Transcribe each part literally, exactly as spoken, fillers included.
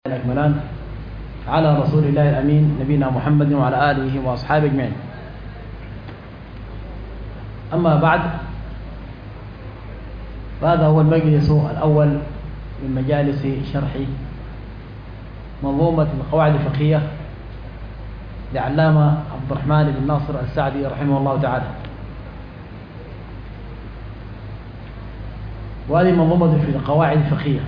الأكملان على رسول الله الأمين نبينا محمد وعلى آله وأصحابه أجمعين. أما بعد، فهذا هو المجلس الأول من مجالس شرح منظومة القواعد الفقهية لعلامة عبد الرحمن بن ناصر السعدي رحمه الله تعالى. وهذه منظومة في القواعد الفقهية.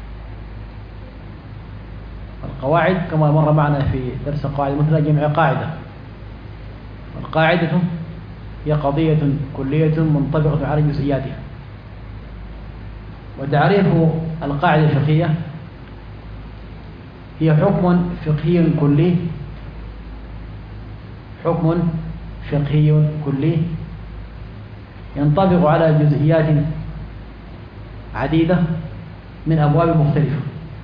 القواعد كما مر معنا في درس القواعد مثل جمع قاعدة. القاعدة هي قضية كلية منطبقة على جزئياتها. وتعريف القاعدة الفقهية هي حكم فقهي كلي حكم فقهي كلي ينطبق على جزئيات عديدة من أبواب مختلفة.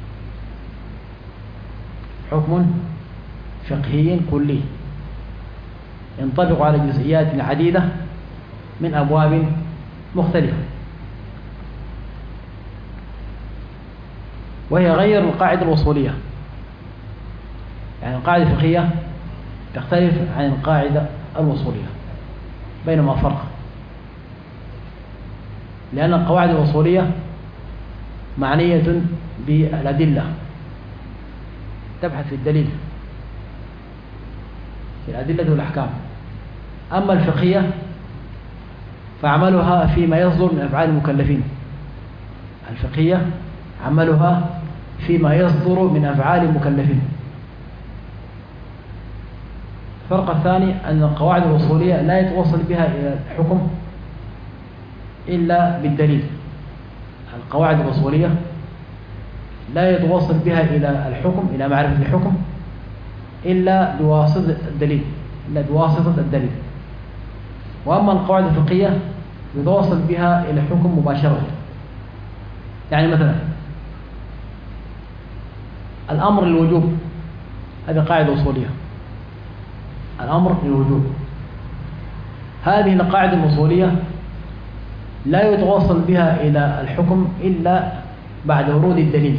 حكم فقهي كلي ينطبق على جزئيات عديدة من أبواب مختلفة، وهي غير القاعدة الوصولية. يعني القاعدة الفقهية تختلف عن القاعدة الوصولية، بينما فرق، لأن القواعد الوصولية معنية بالأدلة، تبحث في الدليل في الأدلة والأحكام. أما الفقهية فعملها فيما يصدر من أفعال المكلفين. الفقهية عملها فيما يصدر من أفعال المكلفين. الفرق الثاني أن القواعد الوصولية لا يتوصل بها إلى الحكم إلا بالدليل. القواعد الوصولية لا يتوصل بها إلى الحكم، إلى معرفة الحكم، إلا بواسطة الدليل إلا بواسطة الدليل. وأما القواعد الفقهية يتوصل بها إلى الحكم مباشرة. يعني مثلا الأمر للوجوب، هذه قاعدة وصولية. الأمر للوجوب، هذه القاعدة الوصولية لا يتوصل بها إلى الحكم إلا بعد ورود الدليل.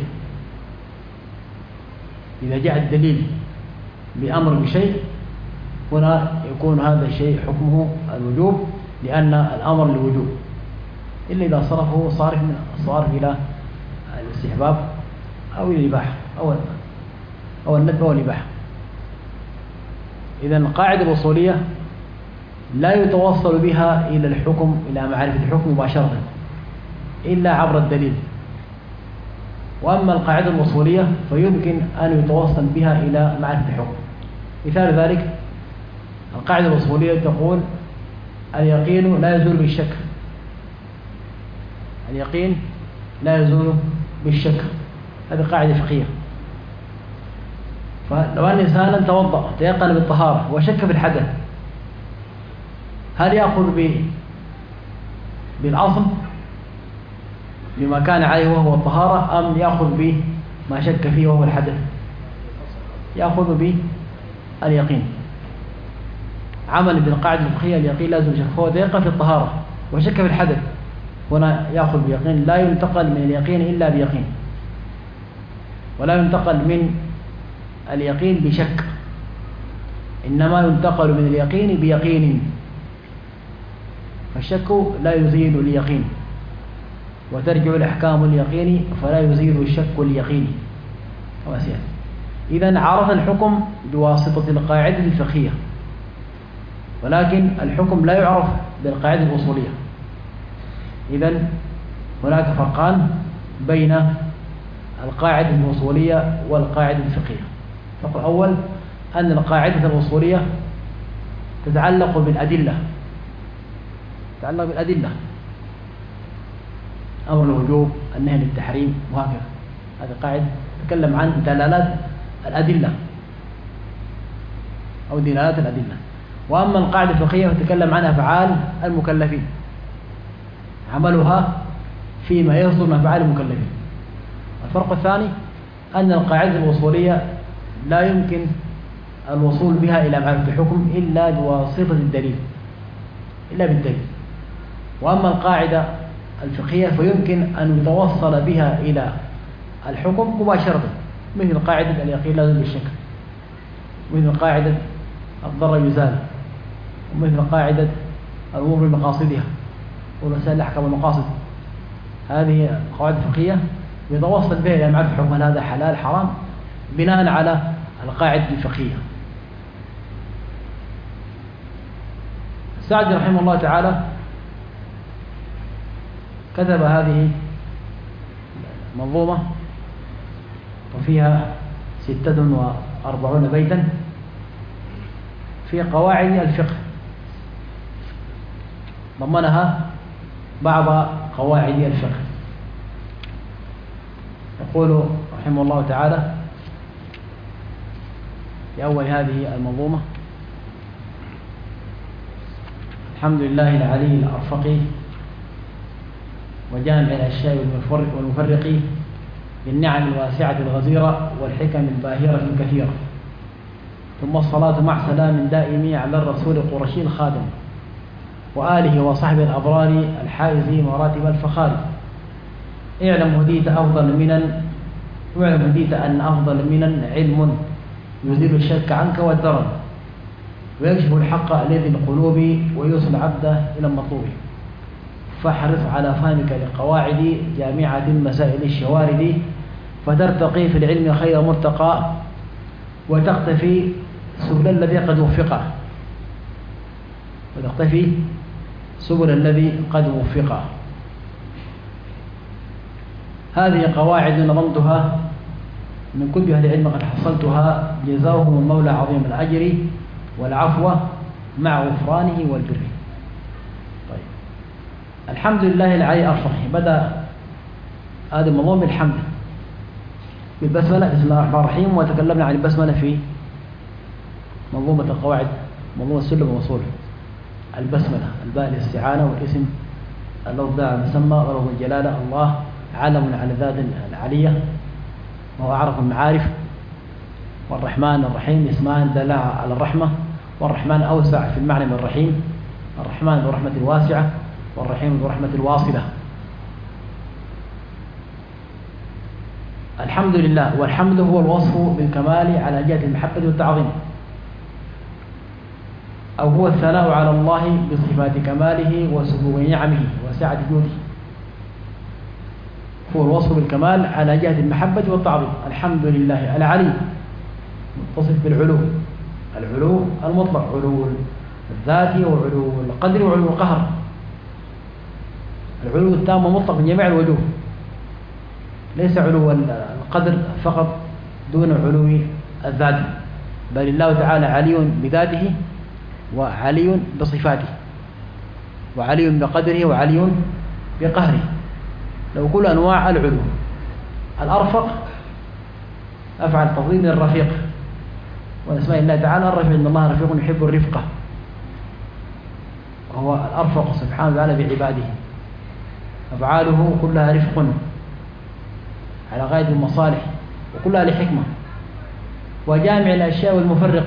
إذا جاء الدليل بأمر بشيء هنا يكون هذا الشيء حكمه الوجوب، لأن الأمر للوجوب، إلا إذا صرفه صارف من صارف إلى الاستحباب أو الإباحة أو أو الندب أو الإباحة. إذا القاعدة الوصولية لا يتوصل بها إلى الحكم، إلى معرفة الحكم مباشرة، إلا عبر الدليل. وأما القاعدة الوصولية فيمكن أن يتوصل بها إلى معرفة الحكم. مثال ذلك القاعدة الوصولية تقول اليقين لا يزول بالشك. اليقين لا يزول بالشك، هذه قاعدة فقهية. فلو أن إنسانا توضأ تيقن بالطهارة وشك في الحدث، هل يأخذ بالأصل بما كان عليه وهو الطهارة، أم يأخذ بما شك فيه وهو الحدث؟ يأخذ باليقين. عمل بالقاعدة الفقهية اليقين لازم شك، فهو تيقن في الطهارة وشك في الحدث، هنا يأخذ بيقين. لا ينتقل من اليقين إلا بيقين، ولا ينتقل من اليقين بشك، إنما ينتقل من اليقين بيقين. فالشك لا يزيل اليقين، وترجع الأحكام اليقين فلا يزيل الشك اليقين. إذن عرف الحكم بواسطة القاعدة الفقهية، ولكن الحكم لا يعرف بالقاعدة الوصولية. إذن هناك فرقان بين القاعدة الوصولية والقاعدة الفقهية. الفرق الأول أن القاعدة الوصولية تتعلق بالأدلة تتعلق بالأدلة أمر الوجوب، النهي عن التحريم، وهكذا. هذه قاعدة تتكلم عن دلالات الأدلة أو دلالات الأدلة. وأما القاعدة الفقهية تتكلم عن أفعال المكلفين، عملها فيما يصدر من أفعال المكلفين. الفرق الثاني أن القاعدة الوصولية لا يمكن الوصول بها إلى معرفة الحكم إلا بواسطة الدليل إلا بالدليل. وأما القاعدة الفقهية فيمكن أن يتوصل بها إلى الحكم مباشرة، مثل قاعدة اليقين لازم بالشك، مثل قاعدة الضرر يزال، ومثل قاعدة الأمور بمقاصدها والوسائل أحكام المقاصد. هذه قواعد فقهية يتوصل بها إلى معرفة حكم هذا حلال حرام بناء على القاعدة الفقهية. السعدي رحمه الله تعالى كتب هذه منظومة وفيها ستة وأربعون بيتا في قواعد الفقه، ضمنها بعض قواعد الفقه. يقول رحمه الله تعالى في أول هذه المنظومة: الحمد لله العلي الأرفق وجامع الأشياء والمفرق بالنعم الواسعة الغزيرة والحكم الباهرة الكثيرة، ثم الصلاة مع سلام دائم على الرسول القرشي الخادم وآله وصحبه الأبرار الحائز مراتب الفخار. اعلم هديت أفضل المنن واعلم هديت أن أفضل المنن علم يزيل الشك عنك والدرن ويكشف الحق الذي القلوب ويوصل العبد إلى المطلوب. فاحرص على فهمك لقواعد جامعة مسائل الشوارد فترتقي في العلم خير مرتقى وتقتفي سبل الذي قد وفقه وتقتفي سبل الذي قد وفقه. هذه قواعد نظمتها من كل أهل العلم قد حصلتها، جزاهم المولى عظيم الأجر والعفو مع غفرانه والبر. طيب، الحمد لله العلي الأرفق. بدأ هذه المنظومة بالحمد بالبسملة، بسم الله الرحمن الرحيم، وتكلمنا عن البسملة في منظومة القواعد، منظومة السلم والوصول. البسملة الباء الاستعانة، والاسم اللفظ المسمى ولفظ الجلالة. الله علم على ذات العلية وهو أعرف المعارف، والرحمن الرحيم اسمان دل على الرحمة، والرحمن أوسع في المعنى من الرحيم. الرحمن ذو رحمة الواسعة والرحيم ذو رحمة الواصلة. الحمد لله، والحمد هو الوصف بالكمال على جهة المحبة والتعظيم، أو هو الثناء على الله بصفات كماله وسبوغ نعمه وسعة جوده. هو الوصف بالكمال على جهة المحبة والتعظيم. الحمد لله العلي متصف بالعلو، العلو المطلق، علو الذات وعلو القدر وعلو القهر، العلو التام مطلق من جميع الوجوه، ليس علو القدر فقط دون علو الذات، بل الله تعالى علي بذاته وعلي بصفاته وعلي بقدره وعلي بقهره، لو كل أنواع العلو. الأرفق أفعل تفضيل من الرفيق، واسماء الله تعالى الرفيق، إن الله رفيق يحب الرفقة، وهو الأرفق سبحانه وتعالى بعباده، أفعاله كلها رفق على غاية المصالح وكلها لحكمة. وجامع الأشياء والمفرق،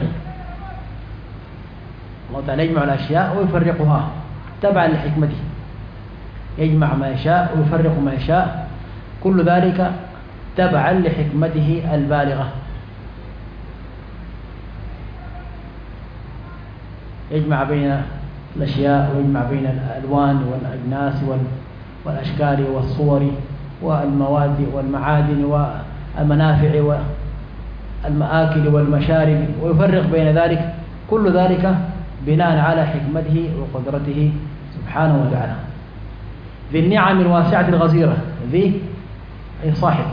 الله تعالى يجمع الأشياء ويفرقها تبعا لحكمته، يجمع ما يشاء ويفرق ما يشاء، كل ذلك تبعا لحكمته البالغة. يجمع بين الأشياء ويجمع بين الألوان والأجناس والأشكال والصور والمواد والمعادن والمنافع والمآكل والمشارب، ويفرق بين ذلك، كل ذلك بناء على حكمته وقدرته سبحانه وتعالى. ذي النعم الواسعة الغزيرة، ذي أي صاحب،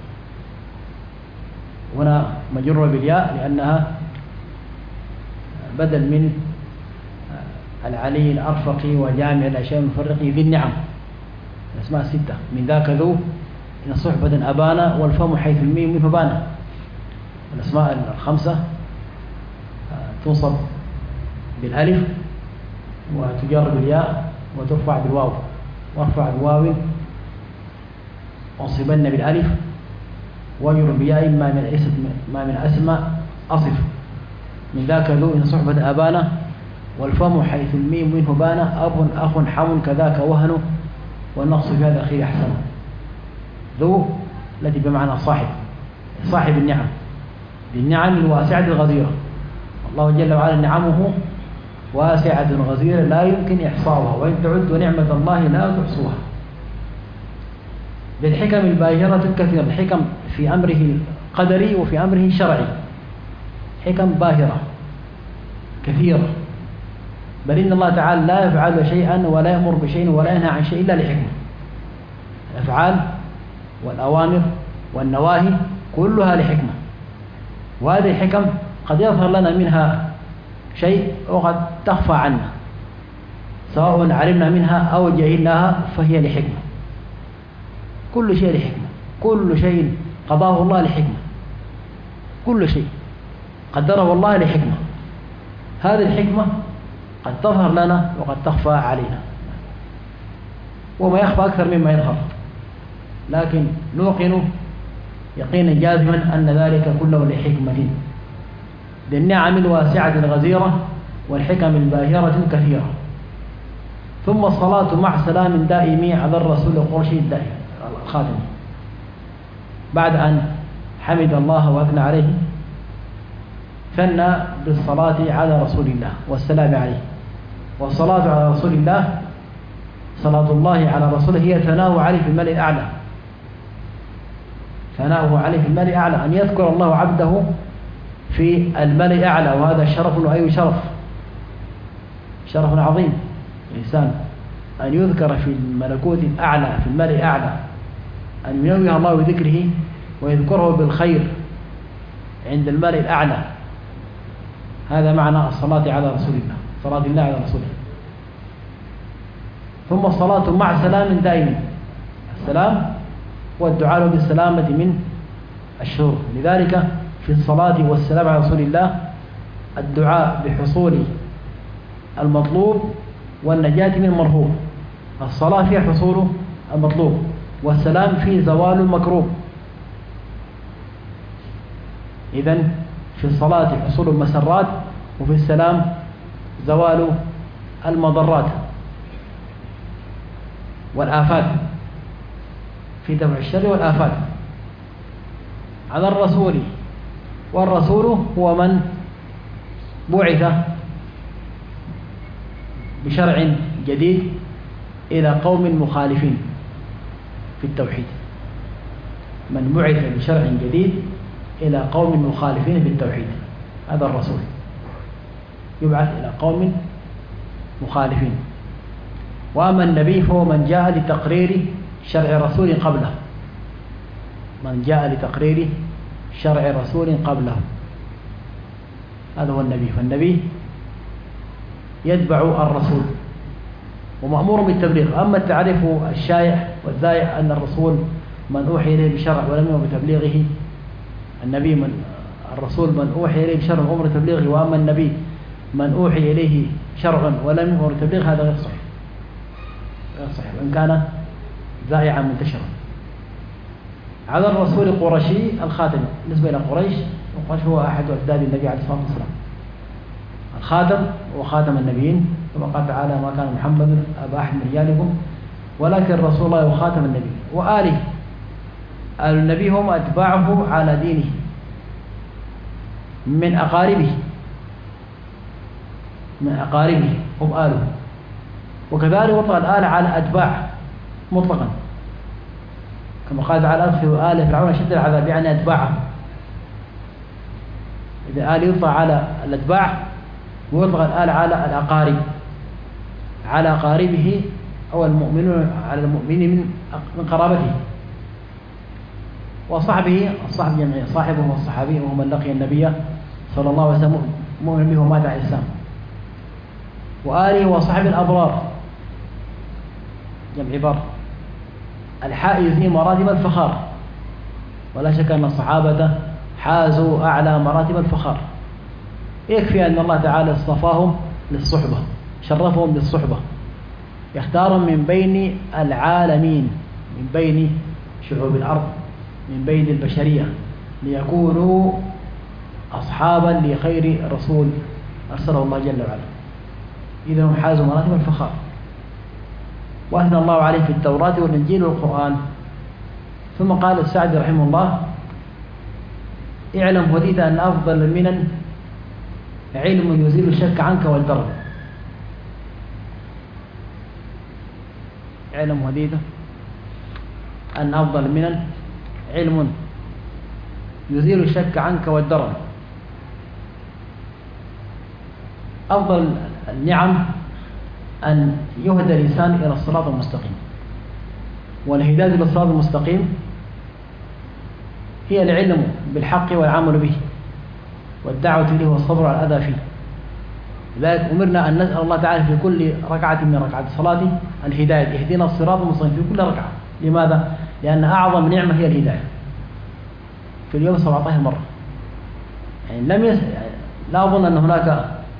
هنا مجرور بالياء لأنها بدل من العلي الأرفق وجامع الأشياء المفرق. ذي النعم الأسماء الستة، من ذاك ذو إن صحبة أبانا والفم حيث الميم منه بانا. الأسماء الخمسة تنصب بالألف وتجر بالياء وترفع بالواو، وارفع الواو وانصبن بالألف واجر بياء ما من اسم ما من أسماء أصف. من ذاك ذو إن صحبة أبانا والفم حيث الميم منه بانا، أب أخ حم كذاك وهن والنقص في هذا الأخير أحسن. ذو التي بمعنى صاحب، صاحب النعم، بالنعم الواسعة الغزيرة. الله جل وعلا نعمه واسعة غزيرة لا يمكن إحصاؤها، وإن تعدوا نعمة الله لا تحصوها. بالحكم الباهرة الكثيرة، الحكم في أمره القدري وفي أمره الشرعي، حكم باهرة كثيرة. بل إن الله تعالى لا يفعل شيئا ولا يأمر بشيء ولا ينهى عن شيء إلا لحكمة. الأفعال والأوامر والنواهي كلها لحكمة، وهذه الحكم قد يظهر لنا منها شيء وقد تخفى عنا، سواء علمنا منها أو جهلناها فهي لحكمة. كل شيء لحكمة، كل شيء قضاه الله لحكمة، كل شيء قدره الله لحكمة. هذه الحكمة قد تظهر لنا وقد تخفى علينا، وما يخفى أكثر مما يظهر، لكن نوقن يقينا جازما أن ذلك كله لحكمة، بالنعم الواسعة الغزيرة والحكم الباهرة الكثيرة. ثم الصلاة مع سلام دائم على الرسول القرشي الدائم الخاتم، بعد أن حمد الله وأثنى عليه ثنى بالصلاة على رسول الله والسلام عليه. والصلاة على رسول الله، صلاة الله على رسوله، هي ثناؤه عليه في الملأ الأعلى، ثناؤه عليه في الملأ الأعلى، أن يذكر الله عبده في الملأ الأعلى، وهذا شرف وأي شرف، شرف عظيم الإنسان أن يذكر في الملكوت الأعلى، في الملأ الأعلى، أن ينوه الله بذكره ويذكره بالخير عند الملأ الأعلى. هذا معنى الصلاة على رسول الله، صلاة الله على رسوله. ثم الصلاة مع سلام دائم، السلام والدعاء له بالسلامة من الشرور. لذلك في الصلاة والسلام على رسول الله الدعاء بحصول المطلوب والنجاة من المرهوب. الصلاة فيها حصول المطلوب، والسلام فيه زوال المكروه. إذن في الصلاة حصول المسرات، وفي السلام زوال المضرات والآفات، في دفع الشر والآفات على الرسول. والرسول هو من بعث بشرع جديد إلى قوم مخالفين في التوحيد، من بعث بشرع جديد إلى قوم مخالفين في التوحيد، هذا الرسول يبعث إلى قوم مخالفين. وأما النبي فهو من جاء لتقرير شرع رسول قبله، من جاء لتقرير شرع رسول قبله، هذا هو النبي. فالنبي يتبع الرسول ومأمور بالتبليغ. أما التعريف الشائع والذائع أن الرسول من أوحي إليه بشرع ولم يؤمر بتبليغه، النبي من الرسول من أوحي إليه بشرع وأمر بتبليغه، وأما النبي من أوحي إليه شرعا ولم يؤمر بتبليغه، هذا غير صحيح، غير صحيح وإن كان ذائعا منتشرا. على الرسول القرشي الخاتم، بالنسبة إلى قريش، وقريش هو أحد أجداد النبي عليه الصلاة والسلام. الخاتم هو خاتم النبيين، كما قال تعالى: ما كان محمد أبا أحد من رجالكم ولكن رسول الله وخاتم النبي. وآله، آل النبي هم أتباعه على دينه من أقاربه، من أقاربه هم آله. وكذلك وطلق الآل على أتباع مطلقا، كما قال تعالى: أدخلوا آل فرعون شد العذاب، يعني أتباعه. إذا آل يطلق على الأتباع، ويطلق الآل على الأقارب، على أقاربه أو المؤمنون على المؤمنين من من قرابته. وصحبه، الصحب جميع صاحبه والصحابي، وهو من لقي النبي صلى الله عليه وسلم مؤمن به ومات على الإسلام. وآله وصحب الأبرار جمع بر، الحائز في مراتب الفخار، ولا شك أن الصحابة حازوا أعلى مراتب الفخار. يكفي أن الله تعالى اصطفاهم للصحبة، شرفهم بالصحبة، يختارهم من بين العالمين، من بين شعوب الأرض، من بين البشرية، ليكونوا أصحابا لخير رسول أرسله الله جل وعلا. إذا هم حازوا مراتب الفخار. وأثنى الله عليه في التوراة والإنجيل والقرآن. ثم قال السعدي رحمه الله: اعلم وديد أن أفضل المنن علم يزيل الشك عنك والدرب. اعلم وديد أن أفضل المنن علم يزيل الشك عنك والدرب. أفضل النعم أن يهدى الإنسان إلى الصراط المستقيم، والهداية إلى الصراط المستقيم هي العلم بالحق والعمل به والدعوة إليه والصبر على الأذى فيه. لذلك أمرنا أن نسأل الله تعالى في كل ركعة من ركعات الصلاة الهداية، اهدنا الصراط المستقيم في كل ركعة. لماذا؟ لأن أعظم نعمة هي الهداية في اليوم سبعة عشر مرة. يعني لم يس... يعني لا أظن أن هناك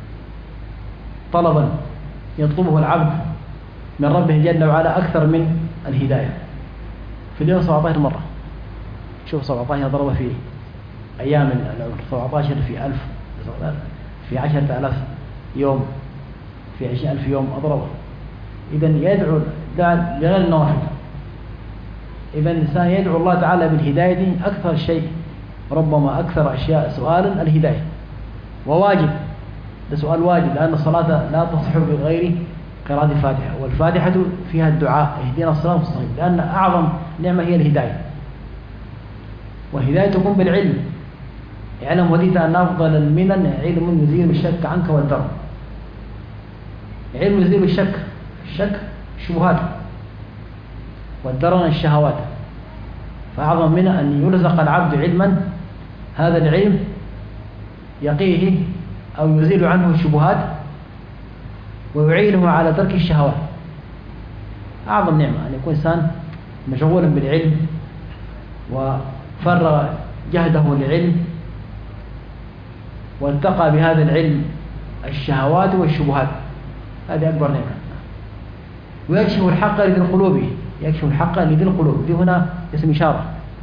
طلبا يطلبه العبد من ربه جل وعلا أكثر من الهداية في اليوم سبعة عشر مرة. شوف سبعة عشر ضرب في أيام العمر، سبعة عشر في ألف، في عشرة آلاف يوم، في عشرين ألف يوم أضربه. إذن يدعو بغير النوافل. إذن الإنسان يدعو الله تعالى بالهداية أكثر شيء، ربما أكثر أشياء سؤالا الهداية، وواجب، ده سؤال واجب، لأن الصلاة لا تصح بغير قراءة الفاتحة، والفاتحة فيها الدعاء اهدنا الصراط المستقيم، لأن أعظم نعمة هي الهداية. والهداية تكون بالعلم. اعلم وديت أن أفضل المنن علم يزيل الشك عنك والدرب. علم يزيل الشك، الشك شبهات، والدرن الشهوات. فأعظم منه أن يرزق العبد علما، هذا العلم يقيه أو يزيل عنه الشبهات ويعينه على ترك الشهوات. أعظم نعمة أن يكون إنسان مشغولا بالعلم وفرغ جهده للعلم والتقى بهذا العلم الشهوات والشبهات، هذه أكبر نعمة. ويكشف الحق لذي القلوب، يكشف الحق لذي القلوب، ذي هنا اسم إشارة،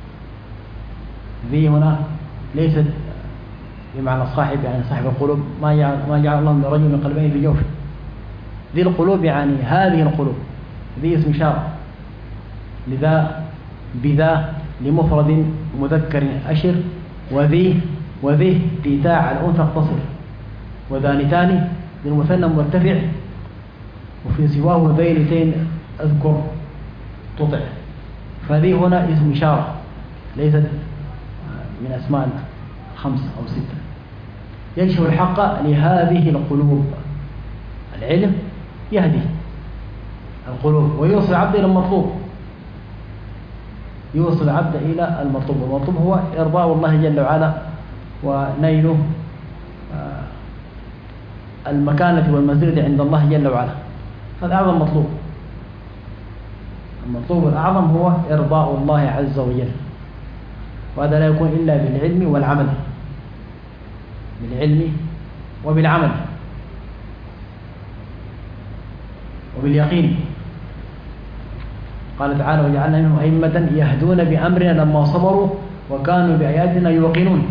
ذي هنا ليست بمعنى صاحب، يعني صاحب القلوب، ما جعل ما جعل الله من رجل من قلبين في جوفه. ذي القلوب يعني هذه القلوب، ذي اسم إشارة، لذا بذا لمفرد مذكر أشر، وذي وذي لتاع الأنثى اقتصر، وذانتان للمثنى مرتفع، وفي سواه ذيلتين أذكر تطع. فذي هنا اسم إشارة ليست من أسماء خمسة أو ستة. يكشف الحق لهذه القلوب، العلم يهدي القلوب ويوصل العبد إلى المطلوب، يوصل العبد إلى المطلوب. والمطلوب هو إرضاء الله جل وعلا ونيله المكانة والمنزلة عند الله جل وعلا، هذا أعظم مطلوب. المطلوب الأعظم هو إرضاء الله عز وجل، وهذا لا يكون إلا بالعلم والعمل، بالعلم وبالعمل وباليقين. قال تعالى وجعلنا منهم أئمة يهدون بأمرنا لما صبروا وكانوا بآياتنا يوقنون.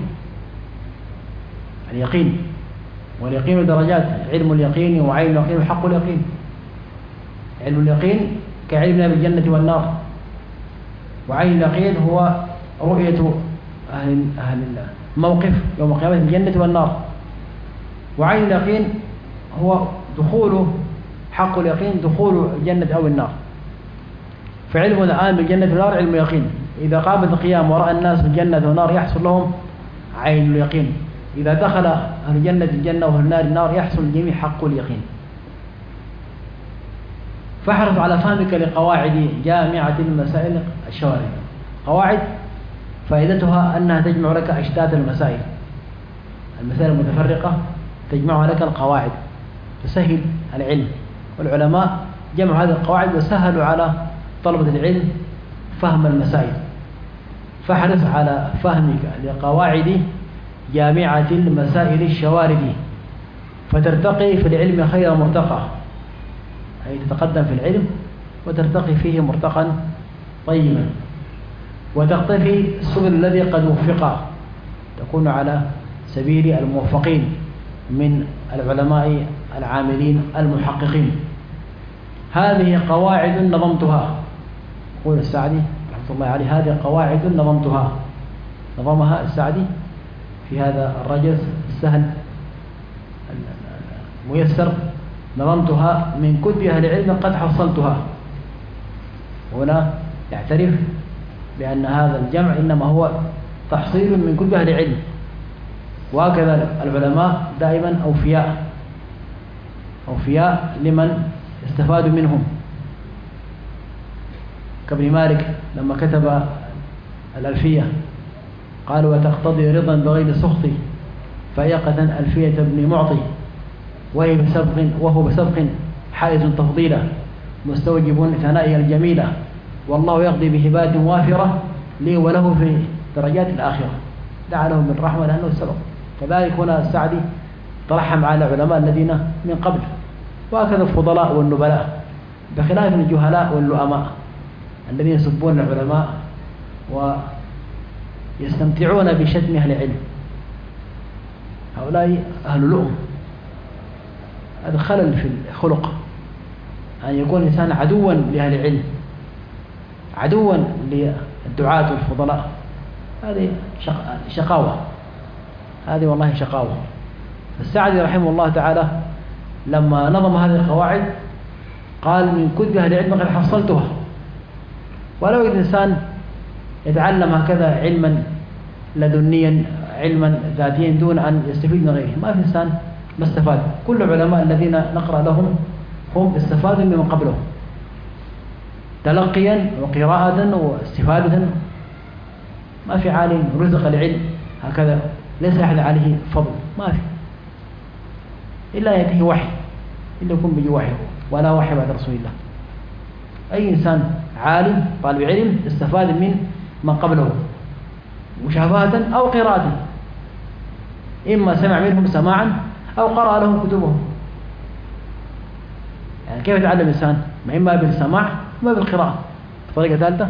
اليقين، واليقين درجات، علم اليقين وعين اليقين وحق اليقين. علم اليقين كعلمنا بالجنة والنار، وعين اليقين هو رؤية أهل أهل الموقف يوم القيامة في الجنة والنار. وعين اليقين هو دخول، حق اليقين دخول الجنة أو النار. فعلم الآن بالجنة والنار علم يقين، إذا قامت القيام ورأى الناس بالجنة والنار يحصل لهم عين اليقين، إذا دخل أهل الجنة الجنة وأهل النار النار يحصل الجميع حق اليقين. فاحرص على فهمك لقواعد جامعة المسائل الشوارع. قواعد فائدتها أنها تجمع لك أشتات المسائل، المسائل المتفرقة تجمع لك القواعد، تسهل العلم. والعلماء جمعوا هذه القواعد وسهلوا على طلبة العلم فهم المسائل. فاحرص على فهمك لقواعد جامعة المسائل الشواردي فترتقي في العلم خير مرتقى، أي تتقدم في العلم وترتقي فيه مرتقا طيبا، وتقتفي السبل الذي قد وفقا، تكون على سبيل الموفقين من العلماء العاملين المحققين. هذه قواعد نظمتها، يقول السعدي رحمة الله عليه، هذه قواعد نظمتها، نظمها السعدي في هذا الرجز السهل الميسر: نظمتها من كتب أهل العلم قد حصلتها. هنا يعترف بأن هذا الجمع إنما هو تحصيل من كتب أهل العلم، وهكذا العلماء دائما أوفياء أوفياء لمن استفادوا منهم، كابن مالك لما كتب الألفية قال: وتقتضي رضا بغير سخط فيقة ألفية ابن معطي، وهي بسبق وهو بسبق حائز تفضيلا مستوجب ثنائي الجميلة، والله يقضي بهبات وافرة لي وله في درجات الآخرة. دعا لهم بالرحمة لأنه السبب. كذلك هنا السعدي ترحم على العلماء الذين من قبل، وهكذا الفضلاء والنبلاء، بخلاف الجهلاء واللؤماء الذين يسبون العلماء ويستمتعون بشتم أهل العلم. هؤلاء أهل لؤم. هذا خلل في الخلق، أن يكون الإنسان عدوا لأهل العلم، عدوا للدعاة والفضلاء. هذه شقاوة، هذه والله شقاوة. السعدي رحمه الله تعالى لما نظم هذه القواعد قال: من كتب أهل العلم قد حصلتها. ولو الإنسان يتعلم هكذا علما لدنيا، علما ذاتيا، دون أن يستفيد من غيره، ما في إنسان ما استفاد. كل العلماء الذين نقرأ لهم هم استفادوا ممن قبلهم تلقيا وقراءة واستفادة. ما في عالم رزق العلم هكذا ليس أحد عليه فضل، ما في، إلا يأتيه وحي، إلا يكون بيجي وحي، ولا وحي بعد رسول الله. أي إنسان عالم طالب علم استفاد من من قبله مشافهة أو قراءة، إما سمع منهم سماعا أو قرأ لهم كتبهم. يعني كيف يتعلم الإنسان؟ إما بالسماع وما بالقراءة. طريقة ثالثة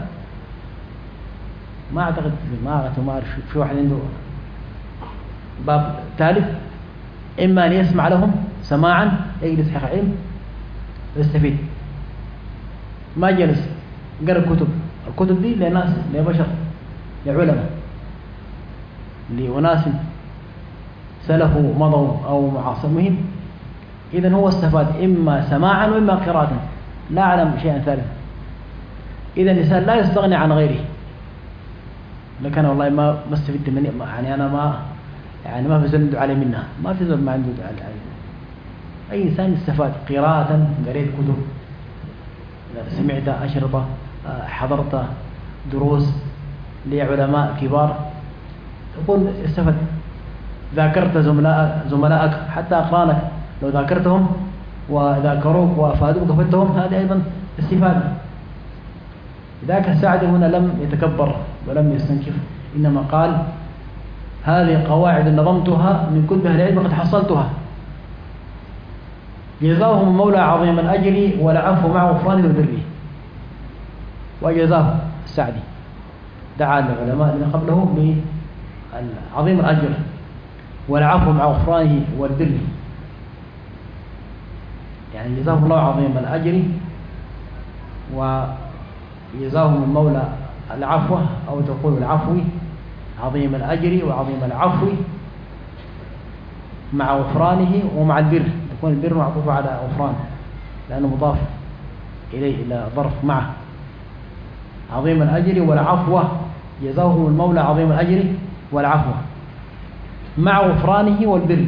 ما أعتقد، ما أعرف ما أعرف في واحد عنده باب ثالث: إما أن يسمع لهم سماعا يجلس حق علم ويستفيد، ما جلس قرأ كتب. الكتب دي لناس، لبشر، لعلماء، لأناس سلفوا مضوا أو معاصمهم. إذن هو استفاد إما سماعا وإما قراءة، لا أعلم شيئا ثالثا. إذن الإنسان لا يستغني عن غيره. لكن والله ما ما استفدت مني، يعني أنا ما يعني ما في زول عنده علي منها، ما في زول ما عنده علي. أي إنسان استفاد قراءة، قريت كتب، سمعت أشرطة، حضرت دروس لعلماء كبار، تقول استفد. ذاكرت زملاء زملائك حتى أقرانك، لو ذاكرتهم وذاكروك وأفادوك وفدتهم، هذه أيضا استفادة. ذاك السعدي هنا لم يتكبر ولم يستنكف، إنما قال: هذه قواعد نظمتها من كتب أهل العلم قد حصلتها، جزاهم المولى عظيم الأجر والعفو مع غفرانه وبره. وجزاه السعدي دعا للعلماء الذين قبله بعظيم الأجر والعفو مع غفرانه والبر. يعني جزاهم الله عظيم الأجر وجزاهم المولى العفو، أو تقول العفو، عظيم الأجر وعظيم العفو مع غفرانه ومع البر. يكون البر معطوف على غفران لأنه مضاف إليه إلى ظرف معه. عظيم الأجر والعفو، جزاهم المولى عظيم الأجر والعفو مع غفرانه والبر.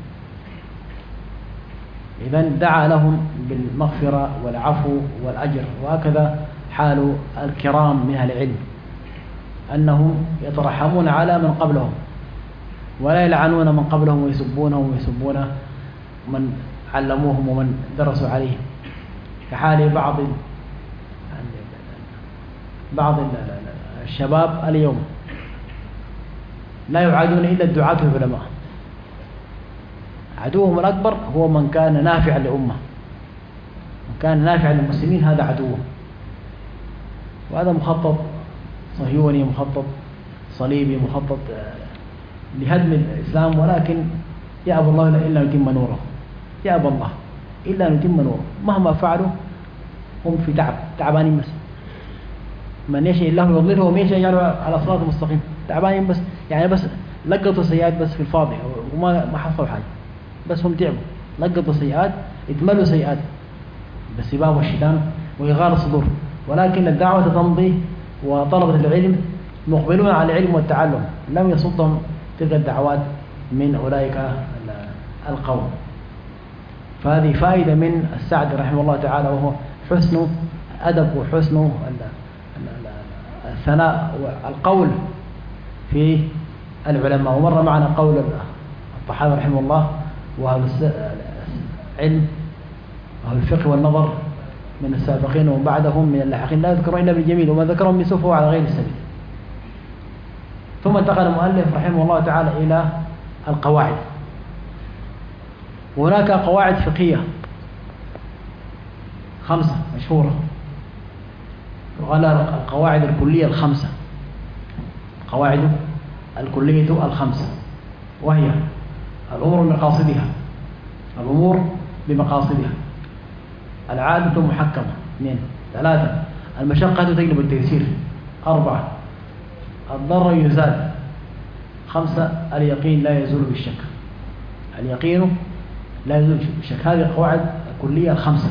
إذن دعا لهم بالمغفرة والعفو والأجر. وهكذا حال الكرام من أهل العلم، أنهم يترحمون على من قبلهم ولا يلعنون من قبلهم ويسبونهم ويسبون من علموهم ومن درسوا عليهم، كحال بعض بعض الشباب اليوم لا يعادون إلا الدعاة والعلماء. عدوهم الأكبر هو من كان نافعا لأمة، من كان نافعا للمسلمين، هذا عدوه. وهذا مخطط صهيوني، مخطط صليبي، مخطط لهدم الإسلام. ولكن يأبى الله إلا أن يتم نوره، يأبى الله إلا أن يتم نوره. مهما فعلوا هم في تعب، تعبانين بس. من يشاء الله يضلله ومن يشاء يجعله على صراط مستقيم. تعبانين بس، يعني بس لقطوا سيئات بس في الفاضي وما ما حصلوا حاجة، بس هم تعبوا، لقطوا سيئات، اتملوا سيئات بالسباب والشتام وإغار الصدور. ولكن الدعوة تمضي وطلبة العلم مقبلون على العلم والتعلم، لم يصدهم تلك الدعوات من أولئك القوم. فهذه فائدة من السعد رحمه الله تعالى، وهو حسن أدب وحسن الثناء والقول في العلماء. ومر معنا قول الطحاوي رحمه الله: وأهل العلم وأهل الفقه والنظر من السابقين وبعدهم من اللاحقين لا يذكرون إلا بالجميل، وما ذكرهم بسوء على غير السبيل. ثم انتقل المؤلف رحمه الله تعالى إلى القواعد. وهناك قواعد فقهية خمسة مشهورة، وقال القواعد الكلية الخمسة، القواعد الكلية الخمسة، وهي الأمور بمقاصدها، الأمور بمقاصدها، العادة محكمة، اثنين، ثلاثة، المشقة تجلب التيسير، أربعة، الضرر يزال، خمسة، اليقين لا يزول بالشك، اليقين لا يزول بالشك. هذه القواعد الكلية الخمسة.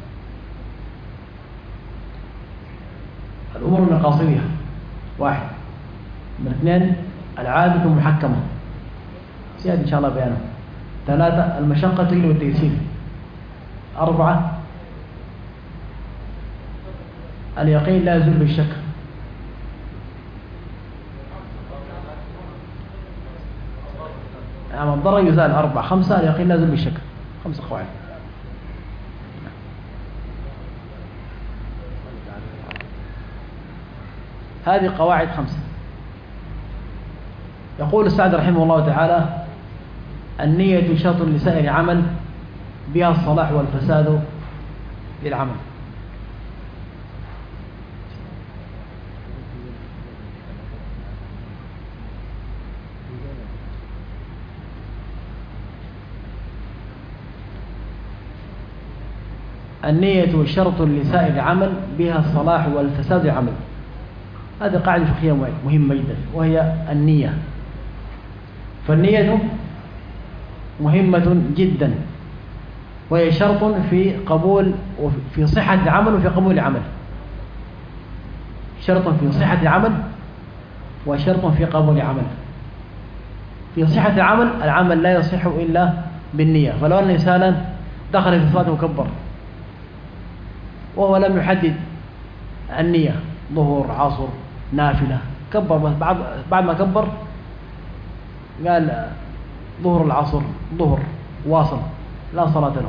الأمور بمقاصدها، واحد، من اثنين، العادة محكمة، سيأتي إن شاء الله بيانه، ثلاثة، المشقة تجلب التيسير، أربعة، اليقين لا يزول بالشك. يعني الضرر يزال، أربعة، خمسة، اليقين لا يزول بالشك. خمس قواعد. هذه قواعد خمسة. يقول السعد رحمه الله تعالى: النية شرط لسائر عمل بها الصلاح والفساد للعمل. النية شرط لسائر عمل بها الصلاح والفساد للعمل. هذه قاعدة فقهية مهمة جدا، وهي النية. فالنية مهمة جدا، وهي شرط في قبول وفي صحة العمل وفي قبول العمل. شرط في صحة العمل وشرط في قبول العمل. في صحة العمل، العمل لا يصح إلا بالنية. فلو أن إنسانا دخل في صلاة وكبر وهو لم يحدد النية، ظهر، عصر، نافلة، كبر بس بعد بعد ما كبر قال ظهر العصر ظهر واصل، لا صلاة له.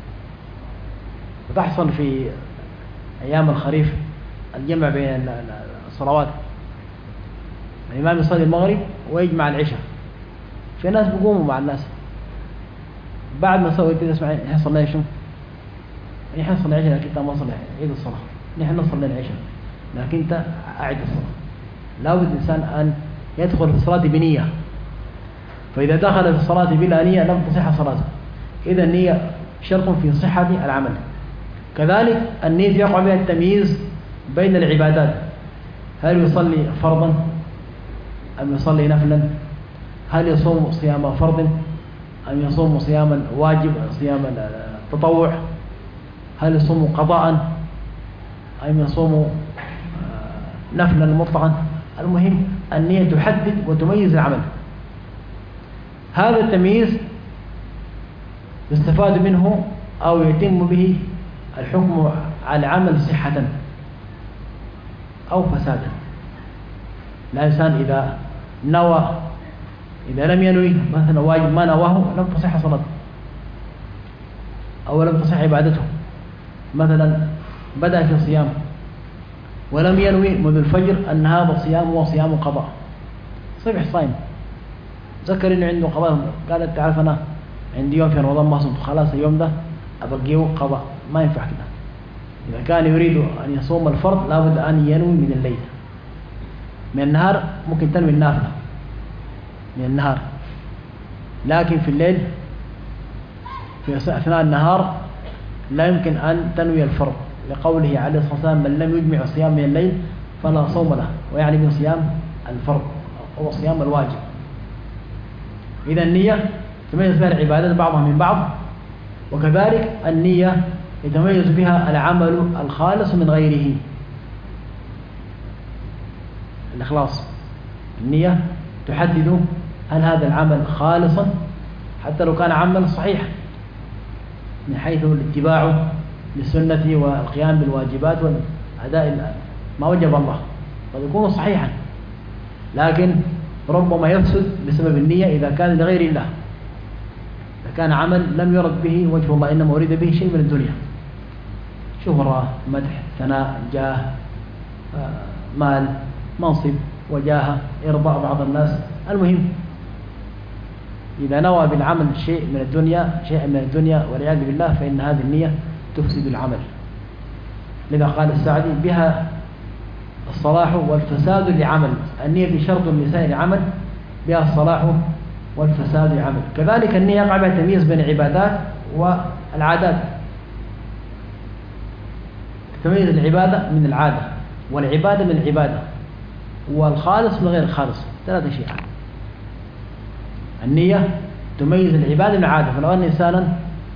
وتحصل في أيام الخريف الجمع بين الصلوات، الإمام يصلي المغرب ويجمع العشاء، في ناس بيقوموا مع الناس بعد ما سووا كده، اسمع نحن صلينا شو؟ نحن صلينا العشاء لكن انت ما صليت عيد الصلاة، نحن نصلي العشاء لكن انت أعد الصلاة. لابد الإنسان أن يدخل في الصلاة بنية، فإذا دخل في الصلاة بلا نية لم تصح صلاته. إذا النية شرط في صحة العمل. كذلك النية يقع بها التمييز بين العبادات، هل يصلي فرضا أم يصلي نفلا؟ هل يصوم صيام فرض أم يصوم صياما واجب، صيام التطوع؟ هل يصوم قضاء أم يصوم نفلا مطلقا؟ المهم النية تحدد وتميز العمل. هذا التمييز يستفاد منه أو يتم به الحكم على العمل صحة أو فسادا. الإنسان إذا نوى، إذا لم ينوي مثلا واجب ما نواه لم تصح صلاته أو لم تصح عبادته. مثلا بدأ في صيام ولم ينوي منذ الفجر أن هذا الصيام هو صيام قضاء، صبح صائم، ذكر إنه عنده قضاء، قال تعرف أنا عندي يوم في رمضان ما صمت، خلاص اليوم ده أبقيه قضاء، ما ينفع كده. إذا كان يريد أن يصوم الفرض لابد أن ينوي من الليل. من النهار ممكن تنوي النافلة من النهار، لكن في الليل في أثناء النهار لا يمكن أن تنوي الفرض، لقوله عليه الصلاة والسلام: من لم يجمع الصيام من الليل فلا صوم له، ويعني من صيام الفرض هو صيام الواجب. إذا النية تميز بها العبادات بعضها من بعض، وكذلك النية يتميز بها العمل الخالص من غيره. الإخلاص، النية تحدد هل هذا العمل خالصا حتى لو كان عمل صحيح من حيث الاتباع للسنة والقيام بالواجبات والأداء ما وجب الله، قد يكون صحيحا لكن ربما يفسد بسبب النية إذا كان لغير الله، إذا كان عمل لم يرد به وجه الله إنما أريد به شيء من الدنيا، شهرة، مدح، ثناء، جاه، مال، منصب، وجاهة، إرضاء بعض الناس. المهم إذا نوى بالعمل شيء من الدنيا شيء من الدنيا والعياذ بالله فإن هذه النية تفسد العمل. لذا قال السعدي بها الصلاح والفساد لعمل، النية شرط لسائر عمل، بها الصلاح والفساد لعمل. كذلك النية يقع بها تمييز بين العبادات والعادات، تمييز العبادة من العادة والعبادة من العبادة والخالص من غير الخالص، ثلاثة أشياء. النية تميز العبادة من العادة، فلو أن إنسانا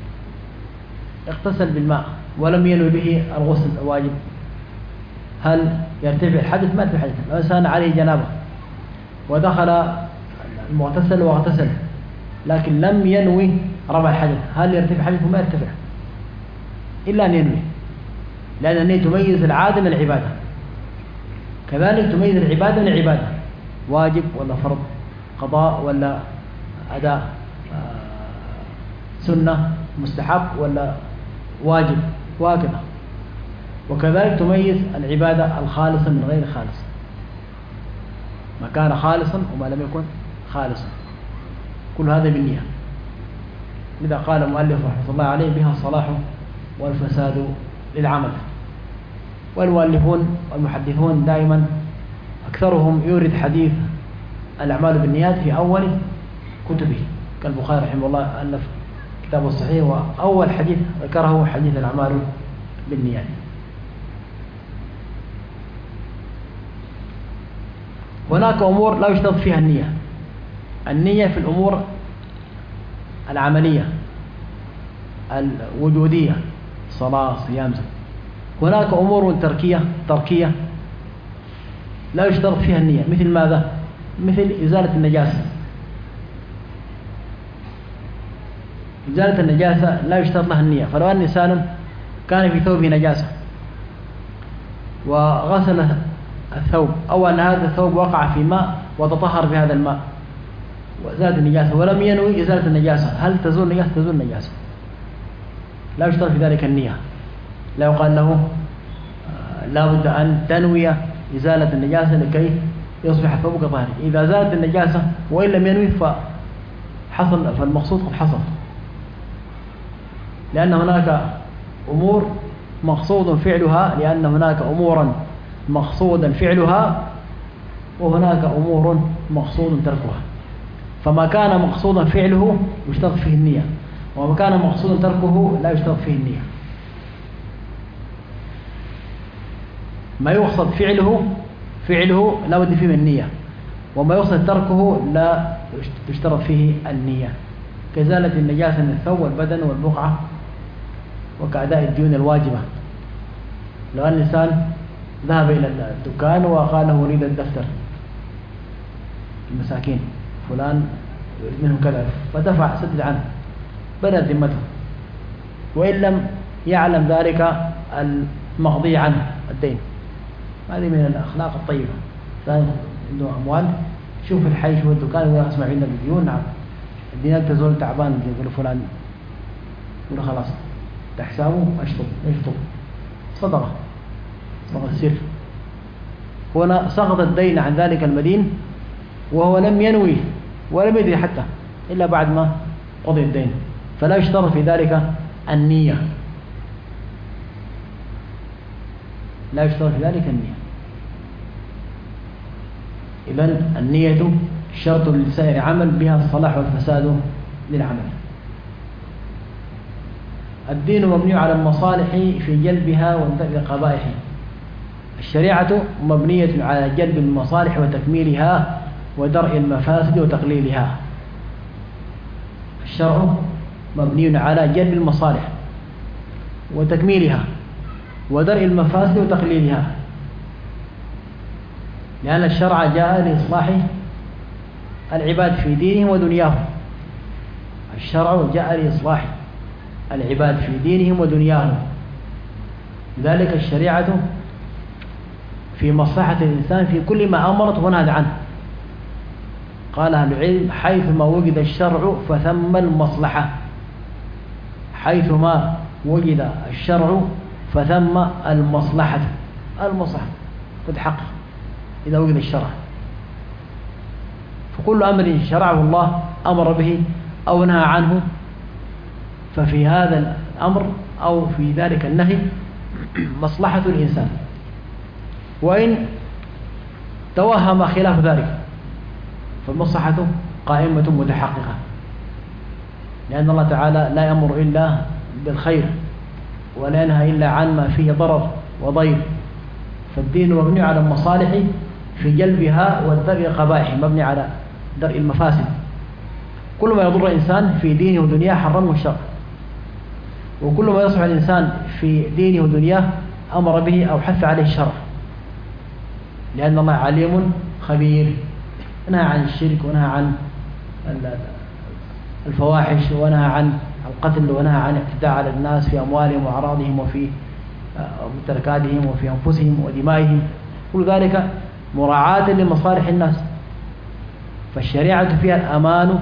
اغتسل بالماء ولم ينوي به الغسل الواجب هل يرتفع الحدث؟ ما يرتفع الحدث. لو إنسان عليه جنابة ودخل المغتسل واغتسل لكن لم ينوي رفع الحدث هل يرتفع الحدث؟ ما يرتفع إلا أن ينوي، لأن النية تميز العادة من العبادة. كذلك تميز العبادة من العبادة، واجب ولا فرض، قضاء ولا أداء، سنة، مستحب ولا واجب، وهكذا. وكذلك تميز العبادة الخالصة من غير خالص، ما كان خالصا وما لم يكن خالصا، كل هذا بالنية. لذا قال المؤلف رحمه الله عليه بها الصلاح والفساد للعمل. والمؤلفون والمحدثون دائما أكثرهم يورد حديث الأعمال بالنيات في أول كتبه، كالبخاري رحمه الله ألف كتابه الصحيح وأول حديث ذكره حديث الأعمال بالنيات. هناك أمور لا يشترط فيها النية، النية في الأمور العملية الوجودية، صلاة، صيام، زكاة. هناك أمور تركية تركية لا يشترط فيها النية، مثل ماذا؟ مثل إزالة النجاسة. إزالة النجاسة لا يشترط لها النية، فلو أن إنسان كان في ثوبه نجاسة وغسل الثوب أو أن هذا الثوب وقع في ماء وتطهر بهذا الماء وزاد النجاسة ولم ينوي إزالة النجاسة، هل تزول النجاسة؟ تزول النجاسة، لا يشترط في ذلك النية. لا يقال له لا بد أن تنوي إزالة النجاسة لكي يصبح ثوبك طاهرا. إذا زالت النجاسة وإن لم ينوي فحصل، فالمقصود قد حصل، لأن هناك أمور مقصود فعلها، لأن هناك أمورا مقصودا فعلها وهناك أمور مقصود تركها. فما كان مقصودا فعله يشترط فيه النية، وما كان مقصودا تركه لا يشترط فيه النية. ما يقصد فعله فعله لا بد فيه من النية، وما يقصد تركه لا تشترط فيه النية، كإزالة النجاسة من الثوب والبدن والبقعة، وكأداء الديون الواجبة. لو أن الإنسان ذهب إلى الدكان وقال له أريد الدفتر المساكين فلان يريد منه كذا فدفع سدد عنه بدأت ذمته، وإن لم يعلم ذلك المقضي عنه الدين. هذه من الأخلاق الطيبة. كان عنده أموال شوف الحي شوف الدكان ولا أسمع عندنا بالديون، نعم الدينار تزول تعبان يقول فلان يقول خلاص تحسابه أشطب يشطب صدقة صدقة السر. هنا سقط الدين عن ذلك المدين وهو لم ينوي ولم يدري حتى إلا بعد ما قضي الدين، فلا يشترط في ذلك النية، لا يشترط في ذلك النية. إذن النية شرط لسائر عمل بها الصلاح والفساد للعمل. الدين مبني على المصالح في جلبها وانتفع القبائح. الشريعة مبنية على جلب المصالح وتكميلها ودرء المفاسد وتقليلها. الشرع مبني على جلب المصالح وتكميلها ودرء المفاسد وتقليلها، لأن الشرع جاء لإصلاح العباد في دينهم ودنياهم. الشرع جاء لإصلاح العباد في دينهم ودنياهم، لذلك الشريعة في مصلحة الإنسان في كل ما أمرت ونهت عنه. قال أهل العلم: حيثما وجد الشرع فثم المصلحة. حيثما وجد الشرع فثم المصلحة. المصلحة تتحقق إذا وجد الشرع، فكل أمر شرعه الله أمر به أو نهى عنه، ففي هذا الأمر أو في ذلك النهي مصلحة الإنسان، وإن توهم خلاف ذلك فالمصلحة قائمة متحققة، لأن الله تعالى لا يأمر إلا بالخير ولا ينهى إلا عن ما فيه ضرر وضير. فالدين مبني على المصالح في جلبها والدرء القبائح، مبني على درء المفاسد. كل ما يضر الإنسان في دينه ودنياه حرمه الشرع، وكل ما يصلح الإنسان في دينه ودنياه أمر به أو حث عليه الشرع، لأن الله عليم خبير. نهى عن الشرك ونهى عن الفواحش ونهى عن القتل ونهى عن الاعتداء على الناس في أموالهم وأعراضهم وفي ممتلكاتهم وفي أنفسهم ودمائهم، كل ذلك مراعاة لمصالح الناس. فالشريعة فيها الأمان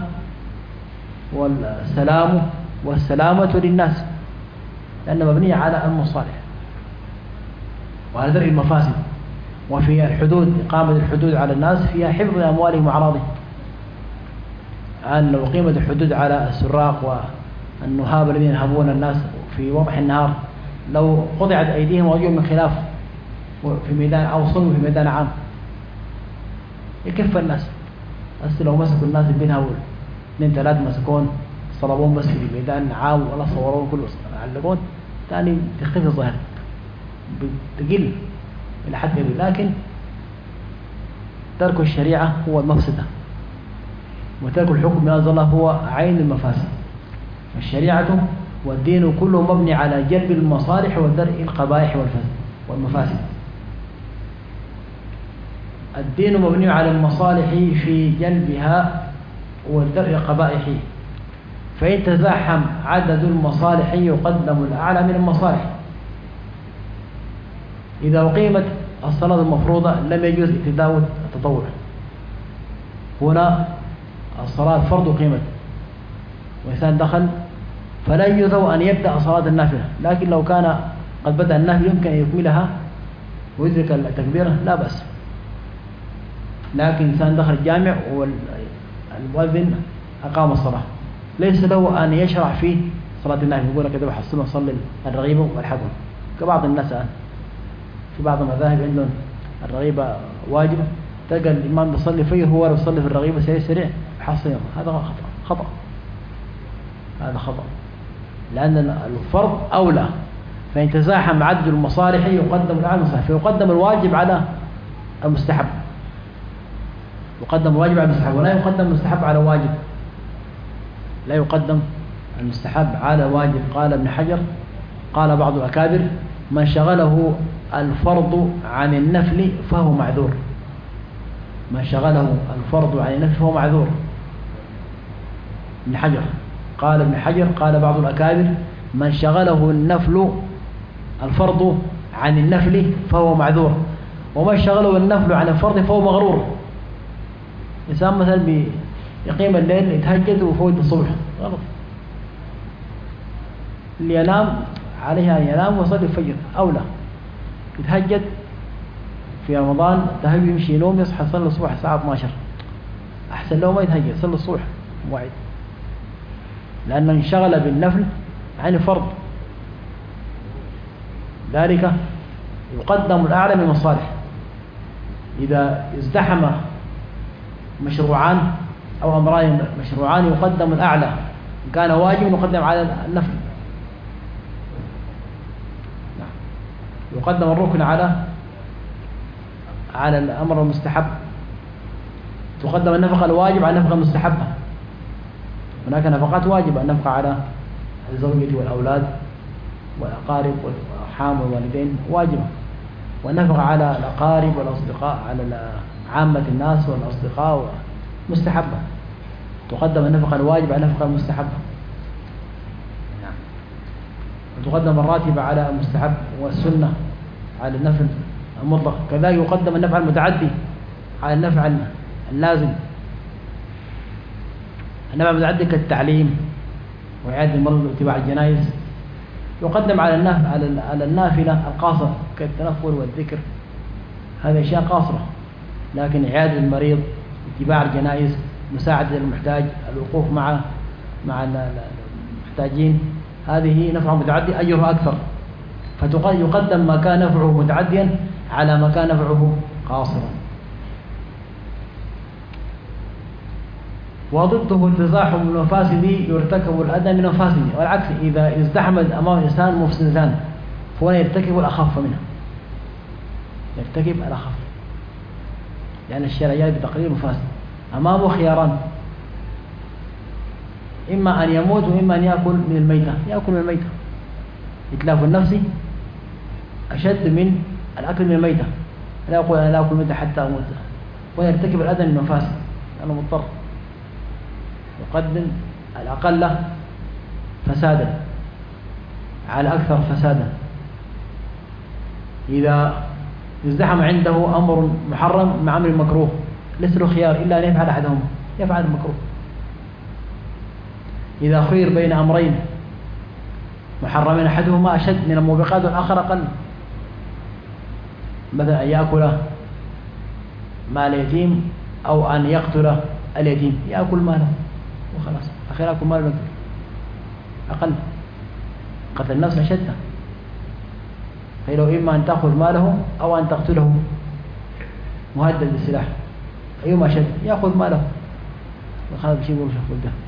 والسلام والسلامة للناس، لأن مبنية على المصالح وعلى درء المفاسد. وفي الحدود، إقامة الحدود على الناس فيها حفظ أموالهم وأعراضهم. أن لو قيمت الحدود على السراق والنهاب الذين ينهبون الناس في وضح النهار، لو قطعت أيديهم وأرجلهم من خلاف في ميدان أو صلوا في ميدان عام يكف الناس. بس لو مسكوا الناس بينها اثنين ثلاث مسكون صلبون بس في ميدان عام ولا صورون كله علقون، ثاني تختفي الظاهر بتقل إلى حد كبير. لكن ترك الشريعة هو المفسدة، وترك الحكم بما أنزل الله هو عين المفاسد. الشريعة والدين كله مبني على جلب المصالح ودرء القبائح والمفاسد. الدين مبني على المصالح في جلبها ودرء القبائح، فإن تزاحم عدد المصالح يقدم الأعلى من المصالح. إذا أقيمت الصلاة المفروضة لم يجوز ابتداء التطوع. هنا الصلاة فرض قيمة وإنسان دخل فلا يجوز أن يبدأ صلاة النافلة، لكن لو كان قد بدأ النافلة يمكن أن يكملها ويدرك التكبيرة لا بأس. لكن إنسان دخل الجامع والمؤذن أقام الصلاة ليس له أن يشرع في صلاة النافلة، يقول لك إذا بحصلنا صلي الرغيبة والحكم كبعض الناس. في بعض المذاهب عندهم الرغيبة واجبة، تلقى الإمام بيصلي فيه هو لو يصلي في الرغيبة سريع سريع حصل، هذا خطأ خطأ هذا خطأ، لأن الفرض أولى. فإن تزاحم عدد المصالح يقدم الأعلى المصالح، فيقدم الواجب على المستحب، يقدم الواجب على المستحب ولا يقدم المستحب على واجب، لا يقدم المستحب على واجب. قال ابن حجر قال بعض الأكابر: من شغله الفرض عن النفل فهو معذور. من شغله الفرض عن النفل فهو معذور. ابن حجر قال ابن حجر قال بعض الأكابر: من شغله النفل الفرض عن النفل فهو معذور، ومن شغله النفل عن الفرض فهو مغرور. إنسان مثلا يقيم الليل يتهجد وفوت الصبح، غلط. اللي ينام عليه أن ينام ويصلي الفجر أولى. يتهجد في رمضان تهجد يمشي ينوم يصحى يصلي الصبح الساعة اثنتا عشرة، أحسن له ما يتهجد يصلي الصبح موعد، لأنه انشغل بالنفل عن الفرض. ذلك يقدم الأعلى من المصالح. إذا ازدحم مشروعان أو أمران مشروعان يقدم الأعلى، كان واجب يقدم على النفل. يقدم الركن على على الأمر المستحب، تقدم النفقة الواجب على النفقة المستحبة. هناك نفقات واجبة، النفقة على الزوجة والأولاد والأقارب والأرحام والوالدين واجبة، والنفقة على الأقارب والأصدقاء على عامة الناس والأصدقاء مستحبة، تقدم النفقة الواجبة على النفقة المستحبة، وتقدم الراتبة على المستحب والسنة على النفل المطلق، كذلك يقدم النفع المتعدي على النفع اللازم. النفع المتعدي كالتعليم وإعادة المرض واتباع الجنائز يقدم على النافلة على النافلة القاصرة كالتنفل والذكر، هذه أشياء قاصرة، لكن إعادة المريض، اتباع الجنائز، مساعدة المحتاج، الوقوف مع مع المحتاجين، هذه نفع متعدي أجرها أكثر، فيقدم ما كان نفعه متعديا على ما كان نفعه قاصرا. وضده تزاحم المفاسد يرتكب الأدنى من المفاسد، والعكس إذا ازدحمت أمام الإنسان مفسدتان فهو يرتكب الأخف منها، يرتكب الأخف، لأن الشرع جاء بتقليل المفاسد. أمامه خياران، إما أن يموت وإما أن يأكل من الميتة، يأكل من الميتة، إتلاف النفس أشد من الأكل من الميتة، لا يقول أنا لا أكل الميتة حتى أموت، ويرتكب الأذى من المفاسد لأنه مضطر، يقدم الأقل فسادا على أكثر فسادا. إذا ازدحم عنده أمر محرم مع أمر مكروه ليس له خيار إلا أن يفعل أحدهما، يفعل المكروه. إذا خير بين أمرين محرمين أحدهما أشد من الموبقات والآخر أقل، مثلا أن يأكل مال اليتيم أو أن يقتل اليتيم، يأكل ماله وخلاص، أخيرا يأكل مال المقتول أقل، قتل النفس أشد، فلو إما أن تأخذ ماله أو أن تقتله مهدد بالسلاح، أيهما أشد؟ يأخذ ماله وخلاص بشيء يقول شخص ده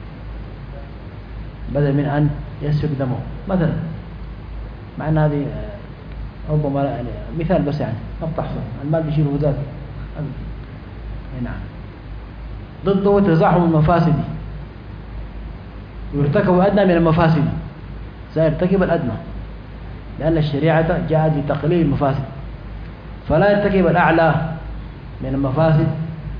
بدل من أن يسفك دمه مثلا، مع أن هذه ربما يعني مثال بس، يعني ما بتحصل، المال بيشيله ذاته. نعم. ضده تزاحم المفاسد يرتكب الأدنى من المفاسد، سيرتكب الأدنى لأن الشريعة جاءت بتقليل المفاسد، فلا يرتكب الأعلى من المفاسد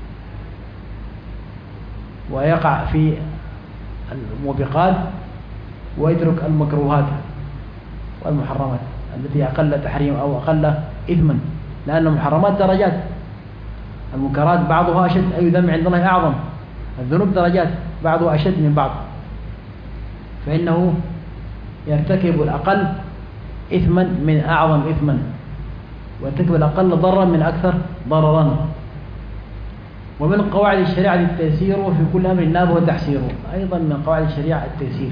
ويقع في الموبقات ويترك المكروهات والمحرمات التي أقل تحريم أو أقل إثما، لأن المحرمات درجات، المنكرات بعضها أشد، أي ذنب عند الله أعظم، الذنوب درجات بعضها أشد من بعض، فإنه يرتكب الأقل إثما من أعظم إثما، ويرتكب الأقل ضررا من أكثر ضررا. ومن قواعد الشريعة التيسير وفي كل أمر ناب وتحسيره، أيضا من قواعد الشريعة التيسير،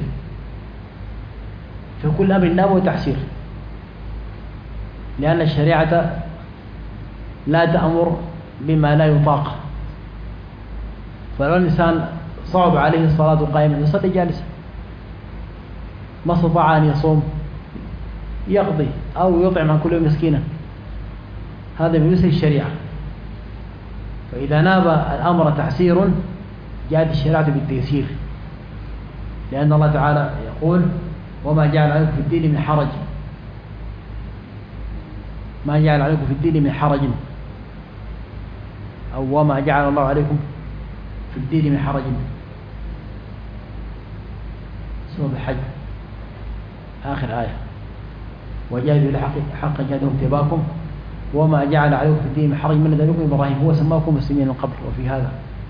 في كل أمر ناب وتحسير، لأن الشريعة لا تأمر بما لا يطاق، فلو الإنسان صعب عليه الصلاة قائما يصلي جالسا، ما استطاع أن يصوم يقضي أو يطعم عن كل يوم مسكينا، هذا من يسر الشريعة. فإذا ناب الأمر تحسير جاءت الشريعة بالتيسير، لأن الله تعالى يقول وما جعل عليكم في الدين من حرج، ما جعل عليكم في الدين من حرج، أو وما جعل الله عليكم في الدين من حرج، سورة الحج آخر آية، وجاهدوا بالحق حق جهادهم اتباعكم وما جعل عليكم في الدين من حرج من ذلكم إبراهيم هو سماكم مسلمين من قبل وفي هذا.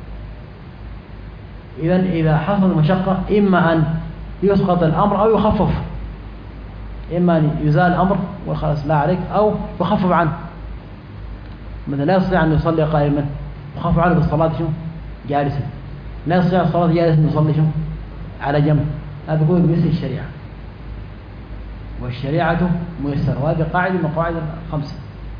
إذن إذا حصل مشقة إما أن يسقط الأمر أو يخفف، إما أن يزال الأمر وخلاص لا عليك أو يخفف عنه، مثلا لا يستطيع أن يصلي قائما يخفف عنه بالصلاة شو جالسا، لا يستطيع الصلاة جالسا يصلي شو على جنب، هذا يكون بيسر الشريعة، والشريعة ميسرة، وهذه قاعدة من قواعد الخمسة،